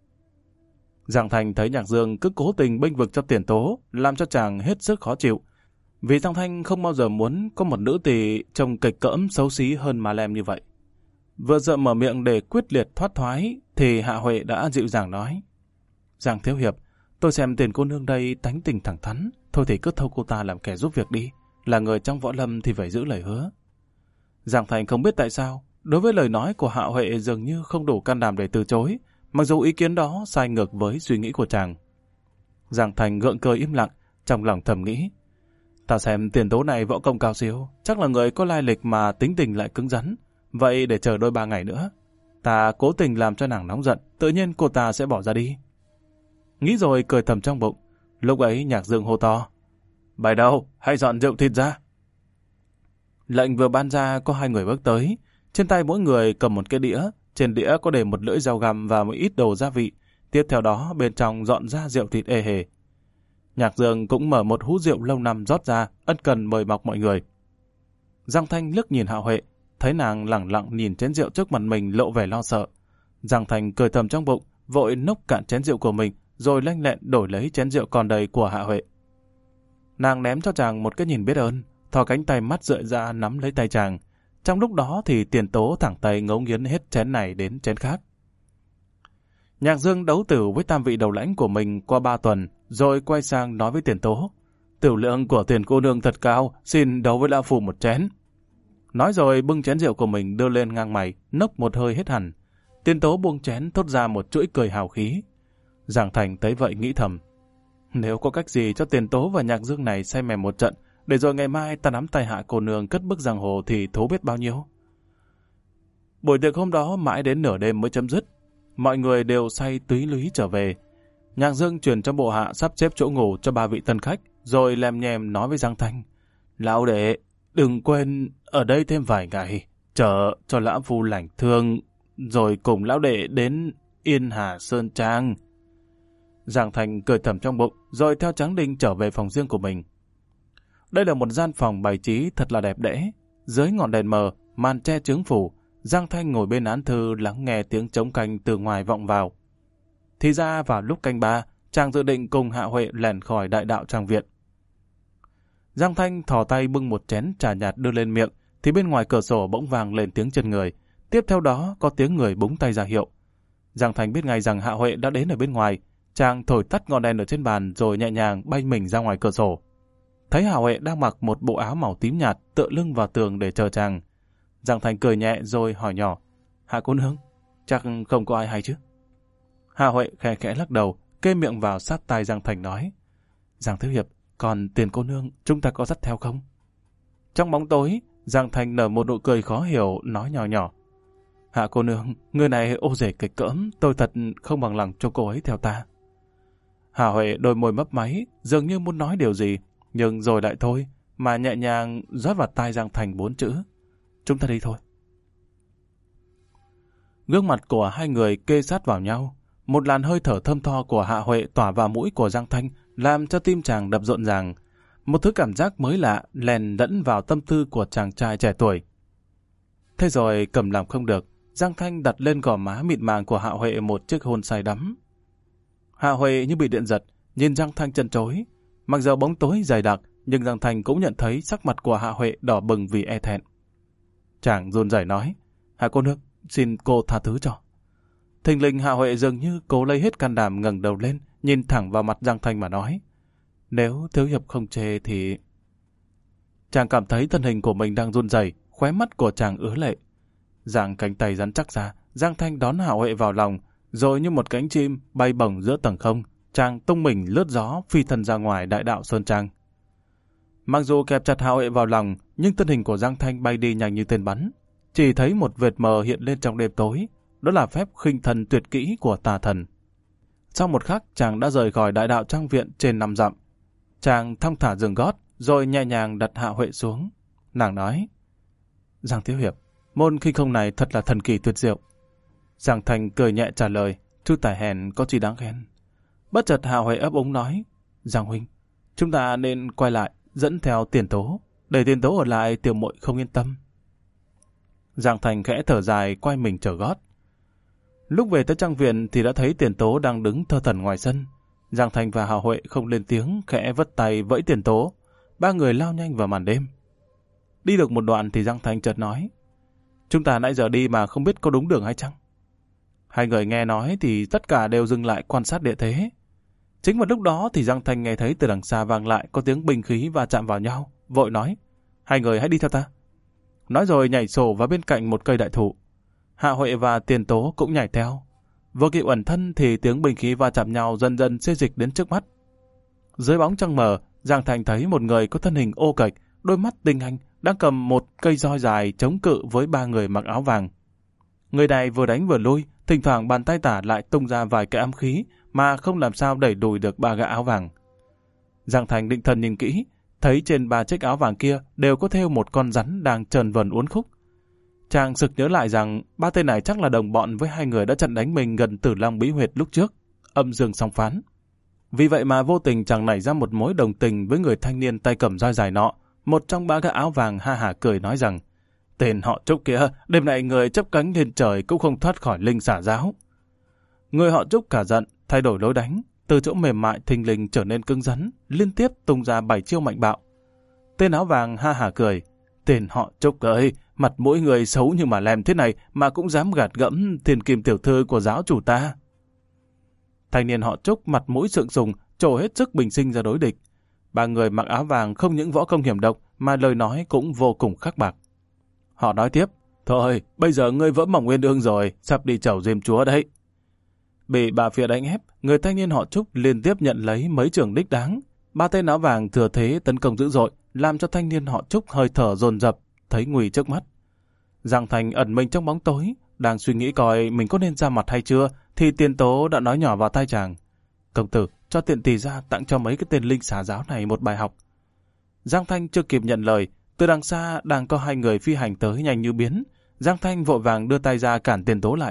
Giang Thanh thấy Nhạc Dương cứ cố tình bênh vực cho Tiền tố, làm cho chàng hết sức khó chịu. Vì Giang Thanh không bao giờ muốn có một nữ tỳ trông kịch cỡm xấu xí hơn mà lem như vậy. Vừa sợ mở miệng để quyết liệt thoát thoái thì Hạ Huệ đã dịu dàng nói, Giang thiếu hiệp, tôi xem Tiền cô nương đây tánh tình thẳng thắn, thôi thì cứ thâu cô ta làm kẻ giúp việc đi, là người trong võ lâm thì phải giữ lời hứa. Giang Thành không biết tại sao, đối với lời nói của Hạ Huệ dường như không đủ can đảm để từ chối, mặc dù ý kiến đó sai ngược với suy nghĩ của chàng. Giang Thành gượng cười im lặng, trong lòng thầm nghĩ, ta xem Tiền tố này võ công cao siêu, chắc là người có lai lịch mà tính tình lại cứng rắn, vậy để chờ đôi ba ngày nữa, ta cố tình làm cho nàng nóng giận, tự nhiên cô ta sẽ bỏ ra đi. Nghĩ rồi cười thầm trong bụng, lúc ấy Nhạc Dương hô to, bài đâu, hãy dọn rượu thịt ra. Lệnh vừa ban ra có hai người bước tới, trên tay mỗi người cầm một cái đĩa, trên đĩa có để một lưỡi dao găm và một ít đồ gia vị, tiếp theo đó bên trong dọn ra rượu thịt ê hề. Nhạc Dương cũng mở một hũ rượu lâu năm rót ra, ân cần mời mọc mọi người. Giang Thanh liếc nhìn Hạ Huệ, thấy nàng lẳng lặng nhìn chén rượu trước mặt mình lộ vẻ lo sợ. Giang Thanh cười thầm trong bụng, vội nốc cạn chén rượu của mình, rồi lanh lẹn đổi lấy chén rượu còn đầy của Hạ Huệ. Nàng ném cho chàng một cái nhìn biết ơn, thò cánh tay mắt rượi ra nắm lấy tay chàng. Trong lúc đó thì Tiền Tố thẳng tay ngấu nghiến hết chén này đến chén khác. Nhạc Dương đấu tử với tam vị đầu lãnh của mình qua ba tuần, rồi quay sang nói với Tiền Tố: "Tiểu lượng của Tiền cô nương thật cao, xin đấu với lão phu một chén." Nói rồi bưng chén rượu của mình đưa lên ngang mày, nốc một hơi hết hẳn. Tiền Tố buông chén thốt ra một chuỗi cười hào khí. Giang Thành thấy vậy nghĩ thầm: nếu có cách gì cho Tiền Tố và Nhạc Dương này say mềm một trận, để rồi ngày mai ta nắm tay Hạ cô nương cất bước giang hồ thì thú biết bao nhiêu. Buổi tiệc hôm đó mãi đến nửa đêm mới chấm dứt. Mọi người đều say túy lúy trở về. Nhạc Dương truyền cho bộ hạ sắp xếp chỗ ngủ cho ba vị tân khách, rồi lèm nhèm nói với Giang Thanh: "Lão đệ, đừng quên ở đây thêm vài ngày, chờ cho lão phu lành thương, rồi cùng lão đệ đến Yên Hà Sơn Trang." Giang Thanh cười thầm trong bụng, rồi theo Tráng Đinh trở về phòng riêng của mình. Đây là một gian phòng bày trí thật là đẹp đẽ. Dưới ngọn đèn mờ, màn tre chướng phủ, Giang Thanh ngồi bên án thư lắng nghe tiếng trống canh từ ngoài vọng vào. Thì ra vào lúc canh ba, chàng dự định cùng Hạ Huệ lẻn khỏi đại đạo trang viện. Giang Thanh thò tay bưng một chén trà nhạt đưa lên miệng, thì bên ngoài cửa sổ bỗng vang lên tiếng chân người. Tiếp theo đó có tiếng người búng tay ra hiệu. Giang Thanh biết ngay rằng Hạ Huệ đã đến ở bên ngoài. Chàng thổi tắt ngọn đèn ở trên bàn rồi nhẹ nhàng bay mình ra ngoài cửa sổ. Thấy Hạ Huệ đang mặc một bộ áo màu tím nhạt tựa lưng vào tường để chờ chàng. Giang Thành cười nhẹ rồi hỏi nhỏ: "Hạ cô nương, chắc không có ai hay chứ?" Hạ Huệ khẽ khẽ lắc đầu, kê miệng vào sát tai Giang Thành nói: "Giang thiếu hiệp, còn Tiền cô nương chúng ta có dắt theo không?" Trong bóng tối, Giang Thành nở một nụ cười khó hiểu, nói nhỏ nhỏ: "Hạ cô nương, người này ô rể kịch cỡm, tôi thật không bằng lòng cho cô ấy theo ta." Hạ Huệ đôi môi mấp máy, dường như muốn nói điều gì, nhưng rồi lại thôi, mà nhẹ nhàng rót vào tai Giang Thành bốn chữ: "Chúng ta đi thôi." Gương mặt của hai người kê sát vào nhau, một làn hơi thở thơm tho của Hạ Huệ tỏa vào mũi của Giang Thanh, làm cho tim chàng đập rộn ràng. Một thứ cảm giác mới lạ lèn lẫn vào tâm tư của chàng trai trẻ tuổi. Thế rồi cầm làm không được, Giang Thanh đặt lên gò má mịn màng của Hạ Huệ một chiếc hôn say đắm. Hạ Huệ như bị điện giật, nhìn Giang Thanh chân chối. Mặc dù bóng tối dày đặc, nhưng Giang Thanh cũng nhận thấy sắc mặt của Hạ Huệ đỏ bừng vì e thẹn. Chàng run rẩy nói: "Hạ cô nương, xin cô tha thứ cho." Thình lình Hạ Huệ dường như cố lấy hết can đảm ngẩng đầu lên, nhìn thẳng vào mặt Giang Thanh mà nói: "Nếu thiếu hiệp không chê thì..." Chàng cảm thấy thân hình của mình đang run rẩy, khóe mắt của chàng ứa lệ. Giang cánh tay rắn chắc ra, Giang Thanh đón Hạ Huệ vào lòng, rồi như một cánh chim bay bổng giữa tầng không, chàng tung mình lướt gió phi thân ra ngoài đại đạo Sơn Trang. Mặc dù kẹp chặt Hạ Huệ vào lòng, nhưng thân hình của Giang Thanh bay đi nhanh như tên bắn. Chỉ thấy một vệt mờ hiện lên trong đêm tối, đó là phép khinh thần tuyệt kỹ của tà thần. Sau một khắc, chàng đã rời khỏi đại đạo trang viện trên năm dặm. Chàng thong thả dừng gót, rồi nhẹ nhàng đặt Hạ Huệ xuống. Nàng nói: "Giang thiếu hiệp, môn khinh không này thật là thần kỳ tuyệt diệu." Giang Thanh cười nhẹ trả lời: "Chú tài hèn có gì đáng khen." Bất chợt Hạ Huệ ấp úng nói: "Giang huynh, chúng ta nên quay lại, dẫn theo Tiền Tố, để Tiền Tố ở lại tiểu muội không yên tâm." Giang Thành khẽ thở dài, quay mình trở gót. Lúc về tới trang viện thì đã thấy Tiền Tố đang đứng thơ thẩn ngoài sân. Giang Thành và Hạ Huệ không lên tiếng, khẽ vất tay vẫy Tiền Tố. Ba người lao nhanh vào màn đêm. Đi được một đoạn thì Giang Thành chợt nói: "Chúng ta nãy giờ đi mà không biết có đúng đường hay chăng?" Hai người nghe nói thì tất cả đều dừng lại quan sát địa thế. Chính vào lúc đó thì Giang Thành nghe thấy từ đằng xa vang lại có tiếng binh khí va chạm vào nhau, vội nói: "Hai người hãy đi theo ta." Nói rồi nhảy sổ vào bên cạnh một cây đại thụ. Hạ Huệ và Tiền Tố cũng nhảy theo. Vừa kịp ẩn thân thì tiếng binh khí va chạm nhau dần dần xê dịch đến trước mắt. Dưới bóng trăng mờ, Giang Thành thấy một người có thân hình ô kệch, đôi mắt tinh anh, đang cầm một cây roi dài chống cự với ba người mặc áo vàng. Người này vừa đánh vừa lui, thỉnh thoảng bàn tay tả lại tung ra vài cái ám khí mà không làm sao đẩy lùi được ba gã áo vàng. Giang Thành định thần nhìn kỹ, thấy trên ba chiếc áo vàng kia đều có thêu một con rắn đang trần vần uốn khúc. Chàng sực nhớ lại rằng ba tên này chắc là đồng bọn với hai người đã chặn đánh mình gần Tử Long Bí Huyệt lúc trước, âm dương song phán. Vì vậy mà vô tình chàng nảy ra một mối đồng tình với người thanh niên tay cầm roi dài nọ. Một trong ba gã áo vàng ha hả cười nói rằng, tên họ Trúc kia, đêm nay người chấp cánh lên trời cũng không thoát khỏi linh xả giáo. Người họ Trúc cả giận, thay đổi lối đánh, từ chỗ mềm mại thình lình trở nên cứng rắn, liên tiếp tung ra bảy chiêu mạnh bạo. Tên áo vàng ha hả cười, tên họ Trúc ơi, mặt mũi người xấu như mà lem thế này mà cũng dám gạt gẫm thiên kim tiểu thư của giáo chủ ta. Thanh niên họ Trúc mặt mũi sượng sùng, trổ hết sức bình sinh ra đối địch. Ba người mặc áo vàng không những võ công hiểm độc mà lời nói cũng vô cùng khắc bạc. Họ nói tiếp, thôi, bây giờ ngươi vỡ mỏng Uyên Ương rồi, sắp đi chầu Diêm Chúa đấy. Bị bà phía đánh ép, người thanh niên họ Trúc liên tiếp nhận lấy mấy trường đích đáng. Ba tên áo vàng thừa thế tấn công dữ dội, làm cho thanh niên họ Trúc hơi thở dồn dập, thấy nguy trước mắt. Giang Thành ẩn mình trong bóng tối, đang suy nghĩ coi mình có nên ra mặt hay chưa, thì Tiền Tố đã nói nhỏ vào tai chàng. Công tử, cho tiện tỳ ra tặng cho mấy cái tên linh xà giáo này một bài học. Giang Thanh chưa kịp nhận lời, từ đằng xa đang có hai người phi hành tới nhanh như biến. Giang Thanh vội vàng đưa tay ra cản Tiền Tố lại.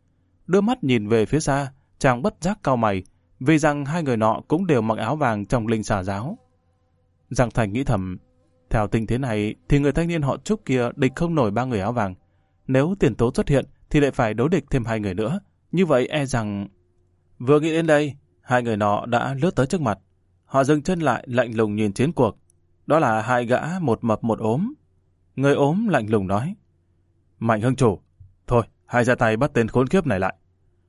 Đưa mắt nhìn về phía xa, chàng bất giác cau mày, vì rằng hai người nọ cũng đều mặc áo vàng trong linh xà giáo. Giang Thanh nghĩ thầm, theo tình thế này thì người thanh niên họ Trúc kia địch không nổi ba người áo vàng. Nếu Tiền Tố xuất hiện thì lại phải đối địch thêm hai người nữa. Như vậy e rằng... Vừa nghĩ đến đây, hai người nọ đã lướt tới trước mặt. Họ dừng chân lại lạnh lùng nhìn chiến cuộc. Đó là hai gã, một mập một ốm. Người ốm lạnh lùng nói, Mạnh Hưng chủ, thôi, hãy ra tay bắt tên khốn kiếp này lại.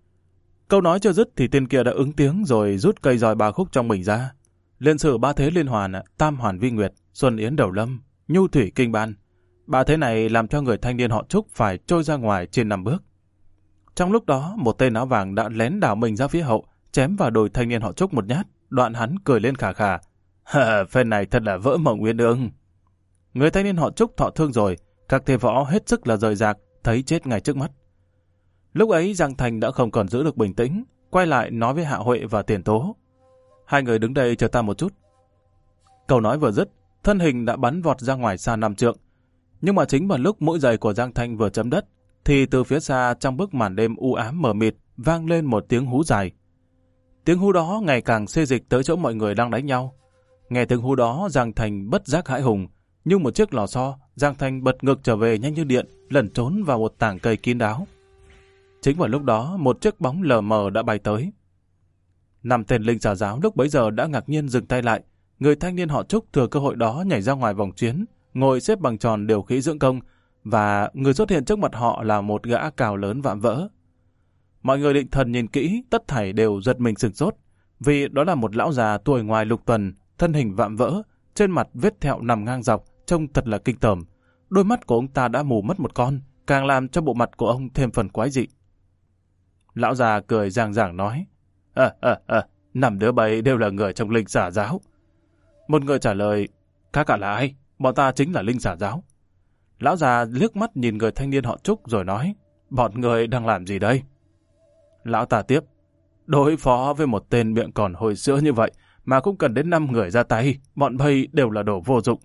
Câu nói chưa dứt thì tên kia đã ứng tiếng rồi rút cây roi ba khúc trong mình ra. Liên sử ba thế liên hoàn, Tam Hoàn Vi Nguyệt, Xuân Yến Đầu Lâm, Nhu Thủy Kinh Ban. Ba thế này làm cho người thanh niên họ Trúc phải trôi ra ngoài trên năm bước. Trong lúc đó, một tên áo vàng đã lén đảo mình ra phía hậu, chém vào đùi thanh niên họ Trúc một nhát, đoạn hắn cười lên khà khà. Hờ, phen này thật là vỡ mộng Uyên Ương. Người thanh niên họ Trúc thọ thương rồi, các thế võ hết sức là rời rạc, thấy chết ngay trước mắt. Lúc ấy Giang Thành đã không còn giữ được bình tĩnh, quay lại nói với Hạ Huệ và Tiền Tố. Hai người đứng đây chờ ta một chút. Câu nói vừa dứt, thân hình đã bắn vọt ra ngoài xa năm trượng. Nhưng mà chính vào lúc mũi giày của Giang Thanh vừa chấm đất, thì từ phía xa trong bức màn đêm u ám mờ mịt vang lên một tiếng hú dài. Tiếng hú đó ngày càng xê dịch tới chỗ mọi người đang đánh nhau. Nghe tiếng hú đó, Giang Thành bất giác hãi hùng, như một chiếc lò xo, Giang Thành bật ngược trở về nhanh như điện, lẩn trốn vào một tảng cây kín đáo. Chính vào lúc đó, một chiếc bóng lờ mờ đã bay tới. Năm tên linh xà giáo lúc bấy giờ đã ngạc nhiên dừng tay lại. Người thanh niên họ Trúc thừa cơ hội đó nhảy ra ngoài vòng chiến, ngồi xếp bằng tròn điều khí dưỡng công, và người xuất hiện trước mặt họ là một gã cào lớn vạm vỡ. Mọi người định thần nhìn kỹ, tất thảy đều giật mình sửng sốt, vì đó là một lão già tuổi ngoài lục tuần, thân hình vạm vỡ, trên mặt vết thẹo nằm ngang dọc, trông thật là kinh tởm. Đôi mắt của ông ta đã mù mất một con, càng làm cho bộ mặt của ông thêm phần quái dị. Lão già cười giang giảng nói, À, à, à, năm đứa bay đều là người trong linh xà giáo. Một người trả lời, các cả là ai? Bọn ta chính là linh xà giáo. Lão già liếc mắt nhìn người thanh niên họ Trúc rồi nói, bọn người đang làm gì đây? Lão ta tiếp, đối phó với một tên miệng còn hồi sữa như vậy mà cũng cần đến năm người ra tay, bọn bay đều là đồ vô dụng.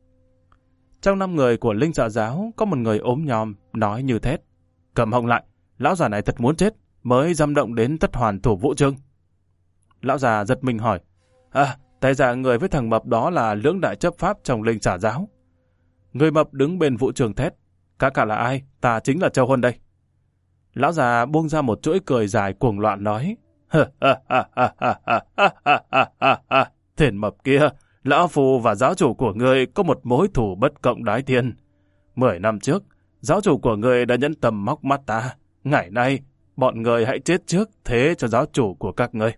Trong năm người của linh xà giáo có một người ốm nhòm nói như thét, cầm họng lại, lão già này thật muốn chết, mới dám động đến Tất Hoàn thủ vũ chương. Lão già giật mình hỏi, À, tại ra người với thằng mập đó là lưỡng đại chấp pháp trong linh xà giáo. Người mập đứng bên vũ trường thét, các cả là ai? Ta chính là Châu Huân đây. Lão già buông ra một chuỗi cười dài cuồng loạn nói, ha ha ha ha ha ha ha ha ha ha, tên mập kia, lão phu và giáo chủ của ngươi có một mối thù bất cộng đái thiên. Mười năm trước, giáo chủ của ngươi đã nhẫn tâm móc mắt ta. Ngày nay, bọn người hãy chết trước thế cho giáo chủ của các ngươi.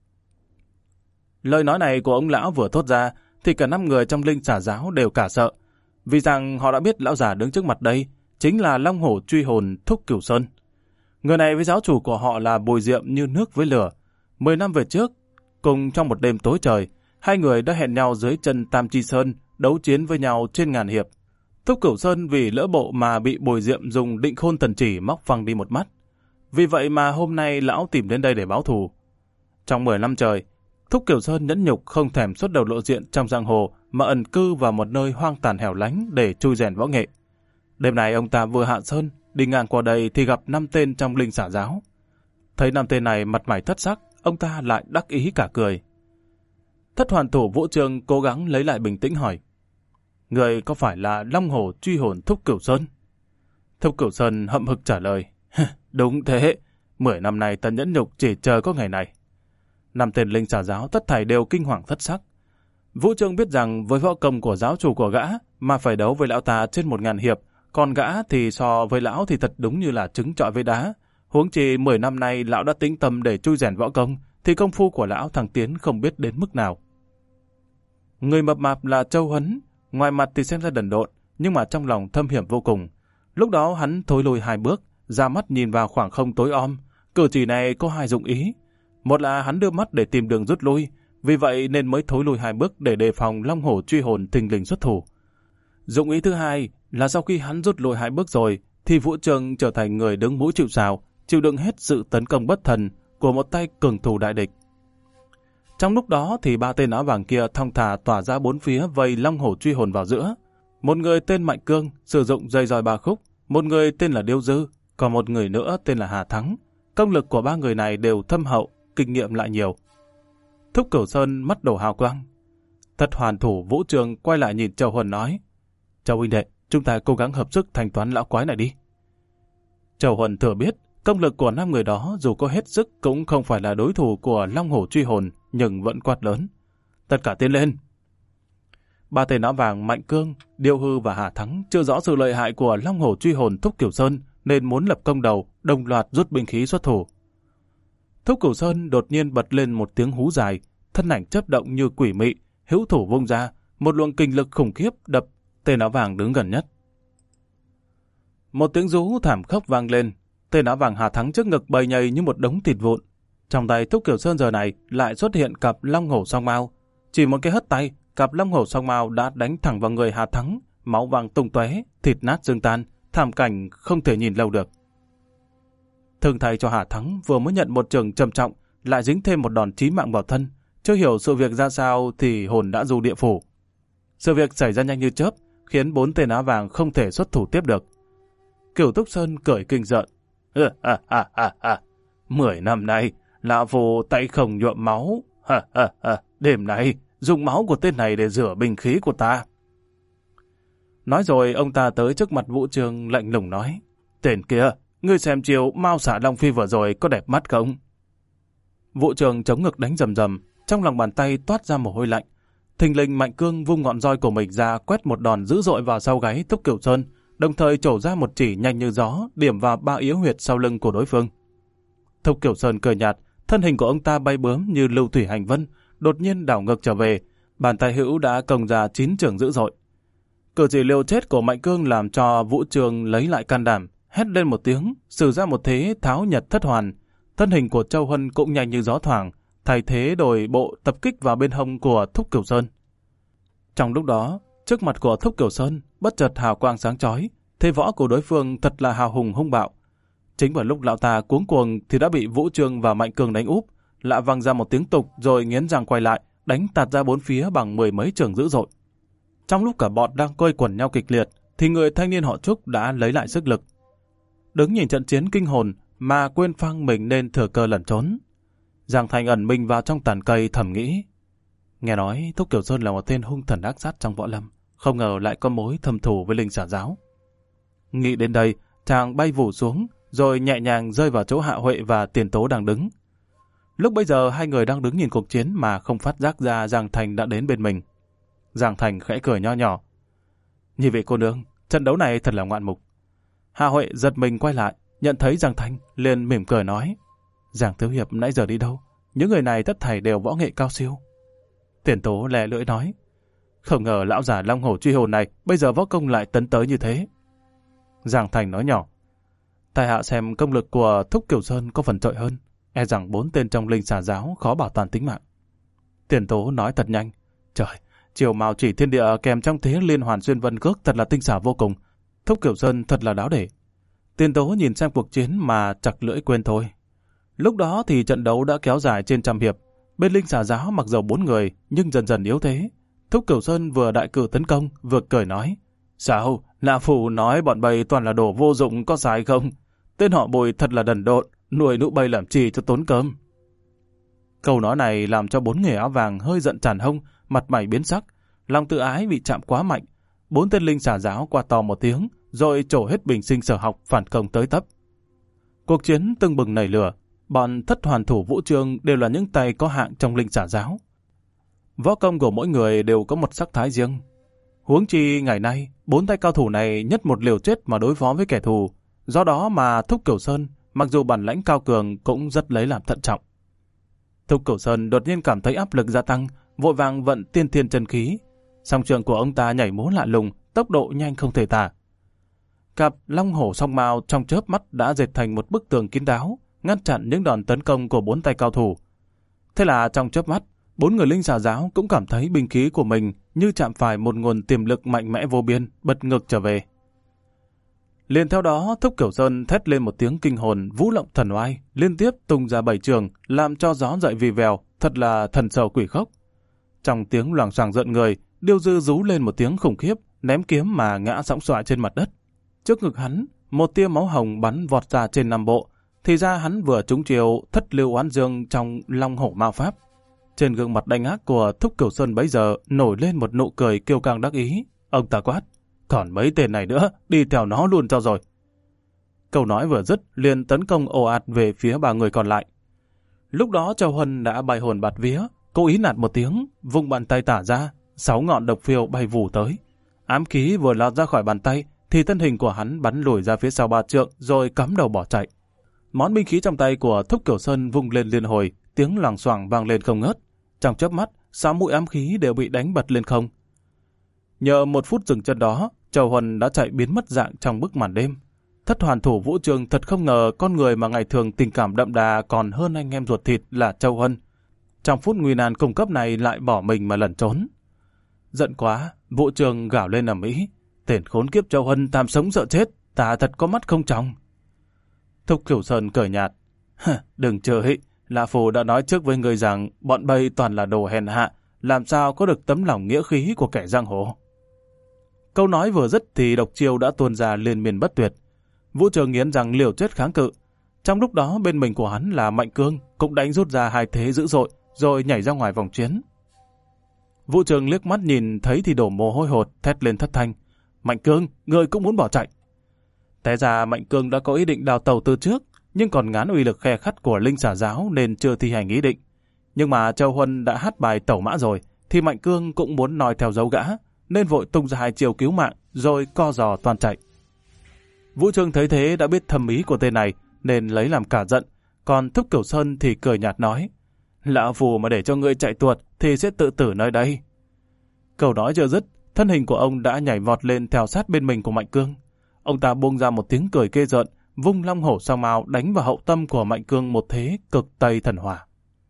Lời nói này của ông lão vừa thốt ra, thì cả năm người trong linh xà giáo đều cả sợ, vì rằng họ đã biết lão già đứng trước mặt đây chính là Long Hổ truy hồn Thúc Cửu Sơn. Người này với giáo chủ của họ là Bùi Diệm như nước với lửa. Mười năm về trước, cùng trong một đêm tối trời, hai người đã hẹn nhau dưới chân Tam Chi Sơn, đấu chiến với nhau trên ngàn hiệp. Thúc Cửu Sơn vì lỡ bộ mà bị Bùi Diệm dùng định khôn thần chỉ móc phăng đi một mắt. Vì vậy mà hôm nay lão tìm đến đây để báo thù. Trong mười năm trời, Thúc Kiều Sơn nhẫn nhục không thèm xuất đầu lộ diện trong giang hồ mà ẩn cư vào một nơi hoang tàn hẻo lánh để chui rèn võ nghệ. Đêm này ông ta vừa hạ sơn, đi ngang qua đây thì gặp năm tên trong linh xả giáo. Thấy năm tên này mặt mày thất sắc, ông ta lại đắc ý cả cười. Thất hoàn thủ Vũ Trương cố gắng lấy lại bình tĩnh hỏi: Người có phải là Long Hổ truy hồn Thúc Cửu Sơn? Thúc Cửu Sơn hậm hực trả lời: Đúng thế, mười năm nay ta nhẫn nhục chỉ chờ có ngày này. Năm tên linh xả giáo tất thảy đều kinh hoàng thất sắc. Vũ Trương biết rằng với võ công của giáo chủ của gã mà phải đấu với lão ta trên một ngàn hiệp, còn gã thì so với lão thì thật đúng như là trứng trọi với đá. Huống chi mười năm nay lão đã tĩnh tâm để chui rèn võ công, thì công phu của lão thằng Tiến không biết đến mức nào. Người mập mạp là Châu Huấn, ngoài mặt thì xem ra đần độn, nhưng mà trong lòng thâm hiểm vô cùng. Lúc đó hắn thối lùi hai bước, ra mắt nhìn vào khoảng không tối om. Cử chỉ này có hai dụng ý. Một là hắn đưa mắt để tìm đường rút lui, vì vậy nên mới thối lùi hai bước để đề phòng Long Hổ truy hồn thình lình xuất thủ. Dụng ý thứ hai là sau khi hắn rút lùi hai bước rồi, thì Vũ Trương trở thành người đứng mũi chịu sào, chịu đựng hết sự tấn công bất thần của một tay cường thủ đại địch. Trong lúc đó thì ba tên áo vàng kia thong thả tỏa ra bốn phía vây Long Hổ truy hồn vào giữa. Một người tên Mạnh Cương sử dụng dây roi ba khúc, một người tên là Điêu Dư, còn một người nữa tên là Hà Thắng. Công lực của ba người này đều thâm hậu, kinh nghiệm lại nhiều. Thúc Cửu Sơn mắt đổ hào quang. Thất hoàn thủ Vũ Trương quay lại nhìn Châu Huân nói: Châu huynh đệ, chúng ta cố gắng hợp sức thanh toán lão quái này đi. Châu Huân thừa biết công lực của năm người đó dù có hết sức cũng không phải là đối thủ của Long Hổ truy hồn, nhưng vẫn quát lớn: Tất cả tiến lên! Ba tên áo vàng Mạnh Cương, Điêu Hư và Hà Thắng chưa rõ sự lợi hại của Long Hổ truy hồn Thúc Cửu Sơn nên muốn lập công đầu, đồng loạt rút binh khí xuất thủ. Thúc Cửu Sơn đột nhiên bật lên một tiếng hú dài, thân ảnh chớp động như quỷ mị, hữu thủ vung ra, một luồng kinh lực khủng khiếp đập tên áo vàng đứng gần nhất. Một tiếng rú thảm khốc vang lên, tên áo vàng Hà Thắng trước ngực bầy nhầy như một đống thịt vụn. Trong tay Thúc Cửu Sơn giờ này lại xuất hiện cặp Long Hổ song mao, chỉ một cái hất tay, cặp Long Hổ song mao đã đánh thẳng vào người Hà Thắng, máu vàng tung tóe, thịt nát xương tan, thảm cảnh không thể nhìn lâu được. Thương thay cho Hà Thắng vừa mới nhận một trường trầm trọng, lại dính thêm một đòn chí mạng vào thân, chưa hiểu sự việc ra sao thì hồn đã du địa phủ. Sự việc xảy ra nhanh như chớp, khiến bốn tên áo vàng không thể xuất thủ tiếp được. Cửu Túc Sơn cười kinh giận: à, à, à, à, à. Mười năm nay, lão phù tay không nhuộm máu. À, à, à. Đêm nay, dùng máu của tên này để rửa binh khí của ta. Nói rồi, ông ta tới trước mặt Vũ Trương lạnh lùng nói: Tên kia, ngươi xem chiều Mao Xả Long Phi vừa rồi có đẹp mắt không? Vũ Trương chống ngực đánh rầm rầm, trong lòng bàn tay toát ra mồ hôi lạnh. Thình lình Mạnh Cương vung ngọn roi của mình ra quét một đòn dữ dội vào sau gáy Thúc Cửu Sơn, đồng thời trổ ra một chỉ nhanh như gió, điểm vào ba yếu huyệt sau lưng của đối phương. Thúc Cửu Sơn cười nhạt, thân hình của ông ta bay bướm như lưu thủy hành vân, đột nhiên đảo ngược trở về, bàn tay hữu đã công ra chín chưởng dữ dội. Cử chỉ liều chết của Mạnh Cương làm cho Vũ Trương lấy lại can đảm, hét lên một tiếng, sử ra một thế tháo nhật thất hoàn. Thân hình của Châu Huân cũng nhanh như gió thoảng, thay thế đổi bộ tập kích vào bên hông của Thúc Cửu Sơn. Trong lúc đó, trước mặt của Thúc Cửu Sơn bất chợt hào quang sáng chói, thế võ của đối phương thật là hào hùng hung bạo. Chính vào lúc lão ta cuống cuồng thì đã bị Vũ Trương và Mạnh Cương đánh úp, lạ vang ra một tiếng tục rồi nghiến răng quay lại, đánh tạt ra bốn phía bằng mười mấy chưởng dữ dội. Trong lúc cả bọn đang quây quần nhau kịch liệt, thì người thanh niên họ Trúc đã lấy lại sức lực. Đứng nhìn trận chiến kinh hồn mà quên phăng mình nên thừa cơ lẩn trốn. Giang Thành ẩn mình vào trong tàn cây thầm nghĩ: nghe nói Thúc Cửu Sơn là một tên hung thần ác sát trong võ lâm, không ngờ lại có mối thâm thù với linh xả giáo. Nghĩ đến đây, chàng bay vù xuống, rồi nhẹ nhàng rơi vào chỗ Hạ Huệ và Tiền Tố đang đứng. Lúc bấy giờ hai người đang đứng nhìn cuộc chiến mà không phát giác ra Giang Thành đã đến bên mình. Giang Thành khẽ cười nho nhỏ: nhị vị cô nương, trận đấu này thật là ngoạn mục. Hạ Huệ giật mình quay lại, nhận thấy Giang Thành, liền mỉm cười nói: Giang thiếu hiệp nãy giờ đi đâu? Những người này tất thảy đều võ nghệ cao siêu. Tiền Tố lè lưỡi nói: không ngờ lão già Long Hổ truy hồn này bây giờ võ công lại tấn tới như thế. Giang Thành nói nhỏ: tại hạ xem công lực của Thúc Cửu Sơn có phần trội hơn, e rằng bốn tên trong linh xà giáo khó bảo toàn tính mạng. Tiền Tố nói thật nhanh: trời, chiều mào chỉ thiên địa kèm trong thế liên hoàn xuyên vân cước thật là tinh xảo vô cùng. Thúc Cửu Sơn thật là đáo để. Tiền Tố nhìn xem cuộc chiến mà chặt lưỡi quên thôi. Lúc đó thì trận đấu đã kéo dài trên trăm hiệp. Bên Linh Xà Giáo mặc dầu bốn người nhưng dần dần yếu thế. Thúc Cửu Sơn vừa đại cử tấn công vừa cười nói: Sao, Lạ Phù nói bọn bầy toàn là đồ vô dụng có sai không? Tên họ Bùi thật là đần độn, nuôi nụ bầy làm chi cho tốn cơm. Câu nói này làm cho bốn người áo vàng hơi giận tràn hông, mặt mày biến sắc, lòng tự ái bị chạm quá mạnh. Bốn tên Linh Xà Giáo qua to một tiếng, rồi trổ hết bình sinh sở học phản công tới tấp. Cuộc chiến tưng bừng nảy lửa, bọn thất hoàn thủ Vũ Chương đều là những tay có hạng trong Linh Xà Giáo. Võ công của mỗi người đều có một sắc thái riêng. Huống chi ngày nay, bốn tay cao thủ này nhất một liều chết mà đối phó với kẻ thù. Do đó mà Thúc Cửu Sơn, mặc dù bản lãnh cao cường cũng rất lấy làm thận trọng. Thúc Cửu Sơn đột nhiên cảm thấy áp lực gia tăng, vội vàng vận tiên thiên chân khí. Song trường của ông ta nhảy múa lạ lùng, tốc độ nhanh không thể tả. Cặp long hổ song mao trong chớp mắt đã dệt thành một bức tường kín đáo, ngăn chặn những đòn tấn công của bốn tay cao thủ. Thế là trong chớp mắt, bốn người Linh Xà Giáo cũng cảm thấy binh khí của mình như chạm phải một nguồn tiềm lực mạnh mẽ vô biên, bật ngược trở về. Liền theo đó, Thúc Cửu Sơn thét lên một tiếng kinh hồn vũ lộng thần oai, liên tiếp tung ra bảy trường, làm cho gió dậy vì vèo, thật là thần sầu quỷ khốc. Trong tiếng loảng xoảng giận người, Điêu Dư rú lên một tiếng khủng khiếp, ném kiếm mà ngã sõng soại trên mặt đất. Trước ngực hắn, một tia máu hồng bắn vọt ra trên năm bộ, thì ra hắn vừa trúng chiều thất lưu oán dương trong long hổ mao pháp. Trên gương mặt đanh ác của Thúc Cửu Sơn bấy giờ nổi lên một nụ cười kiêu căng đắc ý. Ông ta quát: còn mấy tên này nữa, đi theo nó luôn cho rồi. Câu nói vừa dứt, liền tấn công ồ ạt về phía ba người còn lại. Lúc đó Châu Huân đã bay hồn bạt vía, cố ý nạt một tiếng, vung bàn tay tả ra, sáu ngọn độc phiêu bay vù tới. Ám khí vừa lọt ra khỏi bàn tay, thì thân hình của hắn bắn lùi ra phía sau ba trượng, rồi cắm đầu bỏ chạy. Món binh khí trong tay của Thúc Cửu Sơn vung lên liên hồi, tiếng loảng xoảng vang lên không ngớt. Trong chớp mắt, sáu mũi ám khí đều bị đánh bật lên không. Nhờ một phút dừng chân đó, Châu Huân đã chạy biến mất dạng trong bức màn đêm. Thất hoàn thủ Vũ Chương thật không ngờ con người mà ngày thường tình cảm đậm đà còn hơn anh em ruột thịt là Châu Huân. Trong phút nguy nan cung cấp này lại bỏ mình mà lẩn trốn. Giận quá, Vũ Chương gào lên ầm ĩ: tên khốn kiếp Châu Huân tham sống sợ chết, ta thật có mắt không tròng. Thúc Cửu Sơn cười nhạt: đừng chửi, Lạ Phù đã nói trước với người rằng bọn bay toàn là đồ hèn hạ, làm sao có được tấm lòng nghĩa khí của kẻ giang hồ. Câu nói vừa dứt thì độc chiêu đã tuôn ra liên miên bất tuyệt. Vũ Chương nghiến rằng liều chết kháng cự. Trong lúc đó bên mình của hắn là Mạnh Cương cũng đánh rút ra hai thế dữ dội, rồi nhảy ra ngoài vòng chiến. Vũ Chương liếc mắt nhìn thấy thì đổ mồ hôi hột, thét lên thất thanh: Mạnh Cương, ngươi cũng muốn bỏ chạy? Té ra Mạnh Cương đã có ý định đào tàu từ trước, nhưng còn ngán uy lực khe khắt của Linh Xà Giáo nên chưa thi hành ý định. Nhưng mà Châu Huân đã hát bài tẩu mã rồi, thì Mạnh Cương cũng muốn noi theo dấu gã, nên vội tung ra hai chiều cứu mạng, rồi co giò toàn chạy. Vũ Chương thấy thế đã biết thâm ý của tên này, nên lấy làm cả giận, còn Thúc Cửu Sơn thì cười nhạt nói: Lão Phù mà để cho ngươi chạy tuột thì sẽ tự tử nơi đây. Câu nói chưa dứt, thân hình của ông đã nhảy vọt lên theo sát bên mình của Mạnh Cương. Ông ta buông ra một tiếng cười ghê rợn, vung long hổ song mao đánh vào hậu tâm của Mạnh Cương một thế cực tây thần hỏa.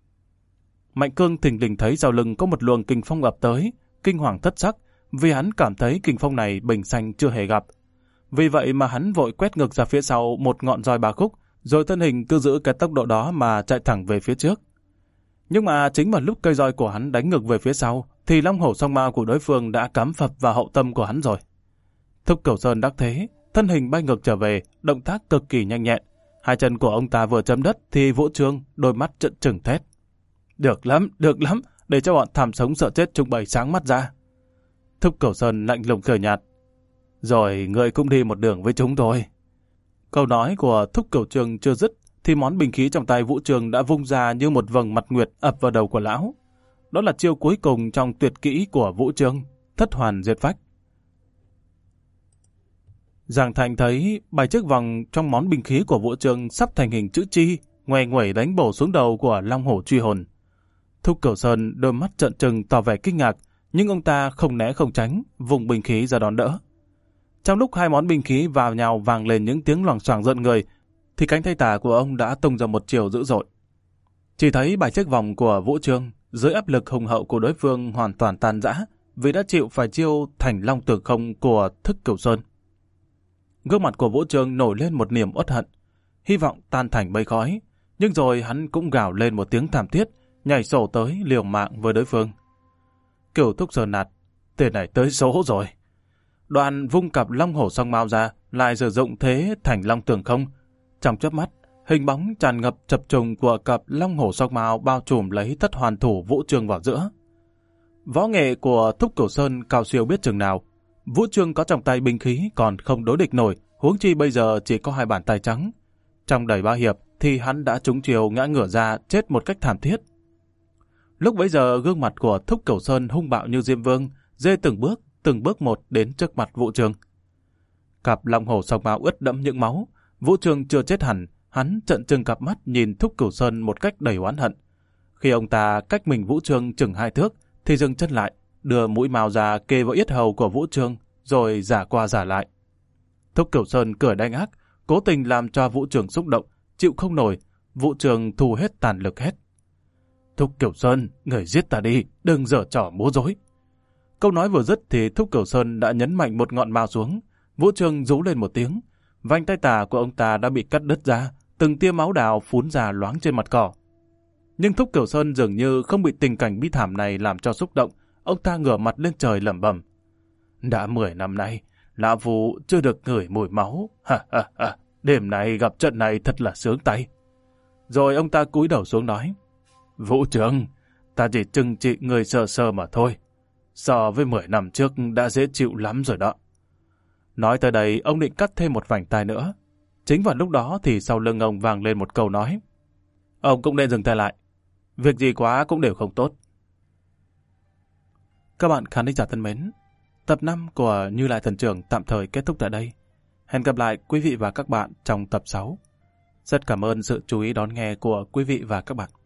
Mạnh Cương thình lình thấy sau lưng có một luồng kình phong ập tới, kinh hoàng thất sắc, vì hắn cảm thấy kình phong này bình sanh chưa hề gặp. Vì vậy mà hắn vội quét ngược ra phía sau một ngọn roi ba khúc, rồi thân hình cứ giữ cái tốc độ đó mà chạy thẳng về phía trước. Nhưng mà chính vào lúc cây roi của hắn đánh ngược về phía sau, thì long hổ song mao của đối phương đã cắm phập vào hậu tâm của hắn rồi. Thúc Cửu Sơn đắc thế, thân hình bay ngược trở về, động tác cực kỳ nhanh nhẹn. Hai chân của ông ta vừa chấm đất thì Vũ Chương đôi mắt trợn trừng thét: Được lắm, được lắm, để cho bọn tham sống sợ chết trung bày sáng mắt ra. Thúc Cửu Sơn lạnh lùng cười nhạt: Rồi ngươi cũng đi một đường với chúng thôi. Câu nói của Thúc Cửu Chương chưa dứt, thì món binh khí trong tay Vũ Chương đã vung ra như một vầng mặt nguyệt ập vào đầu của lão. Đó là chiêu cuối cùng trong tuyệt kỹ của Vũ Chương, thất hoàn diệt phách. Giàng Thành thấy bảy chiếc vòng trong món binh khí của Vũ Chương sắp thành hình chữ chi, ngoe nguẩy đánh bổ xuống đầu của long hổ truy hồn. Thúc Cửu Sơn đôi mắt trợn trừng tỏ vẻ kinh ngạc, nhưng ông ta không né không tránh, vùng binh khí ra đón đỡ. Trong lúc hai món binh khí vào nhau vang lên những tiếng loảng xoảng giận người, thì cánh tay tả của ông đã tung ra một chiều dữ dội. Chỉ thấy bảy chiếc vòng của Vũ Chương dưới áp lực hùng hậu của đối phương hoàn toàn tan rã, vì đã chịu phải chiêu thành long tử không của Thúc Cửu Sơn. Gương mặt của Vũ Chương nổi lên một niềm uất hận, hy vọng tan thành mây khói, nhưng rồi hắn cũng gào lên một tiếng thảm thiết, nhảy sổ tới liều mạng với đối phương. Cửu Thúc sờ nạt, tên này tới số rồi. Đoạn vung cặp long hổ song mao ra, lại sử dụng thế thành long tường không. Trong chớp mắt, hình bóng tràn ngập chập trùng của cặp long hổ song mao bao trùm lấy thất hoàn thủ Vũ Chương vào giữa. Võ nghệ của Thúc Cửu Sơn cao siêu biết chừng nào. Vũ Chương có trong tay binh khí còn không đối địch nổi, huống chi bây giờ chỉ có hai bàn tay trắng. Trong đầy ba hiệp thì hắn đã trúng chiều ngã ngửa ra chết một cách thảm thiết. Lúc bấy giờ gương mặt của Thúc Cửu Sơn hung bạo như Diêm Vương, dê từng bước, từng bước một đến trước mặt Vũ Chương. Cặp long hổ song mao ướt đẫm những máu, Vũ Chương chưa chết hẳn, hắn trợn trừng cặp mắt nhìn Thúc Cửu Sơn một cách đầy oán hận. Khi ông ta cách mình Vũ Chương chừng hai thước, thì dừng chân lại, đưa mũi mao ra kề vào yết hầu của Vũ Chương, rồi giả qua giả lại. Thúc Cửu Sơn cười đanh ác, cố tình làm cho Vũ Chương xúc động, chịu không nổi. Vũ Chương thu hết tàn lực hét: Thúc Cửu Sơn, người giết ta đi, đừng giở trò múa rối. Câu nói vừa dứt thì Thúc Cửu Sơn đã nhấn mạnh một ngọn mao xuống. Vũ Chương rú lên một tiếng, vành tay tả của ông ta đã bị cắt đứt ra, từng tia máu đào phún ra loáng trên mặt cỏ. Nhưng Thúc Cửu Sơn dường như không bị tình cảnh bi thảm này làm cho xúc động, ông ta ngửa mặt lên trời lẩm bẩm: đã mười năm nay, lão Vũ chưa được ngửi mùi máu, ha ha ha, đêm nay gặp trận này thật là sướng tay. Rồi ông ta cúi đầu xuống nói: Vũ Chương, ta chỉ trừng trị người sơ sơ mà thôi, so với mười năm trước đã dễ chịu lắm rồi đó. Nói tới đây, ông định cắt thêm một vành tai nữa. Chính vào lúc đó thì sau lưng ông vang lên một câu nói: ông cũng nên dừng tay lại, việc gì quá cũng đều không tốt. Các bạn khán thính giả thân mến, tập năm của Như Lai Thần Trưởng tạm thời kết thúc tại đây. Hẹn gặp lại quý vị và các bạn trong tập sáu. Rất cảm ơn sự chú ý đón nghe của quý vị và các bạn.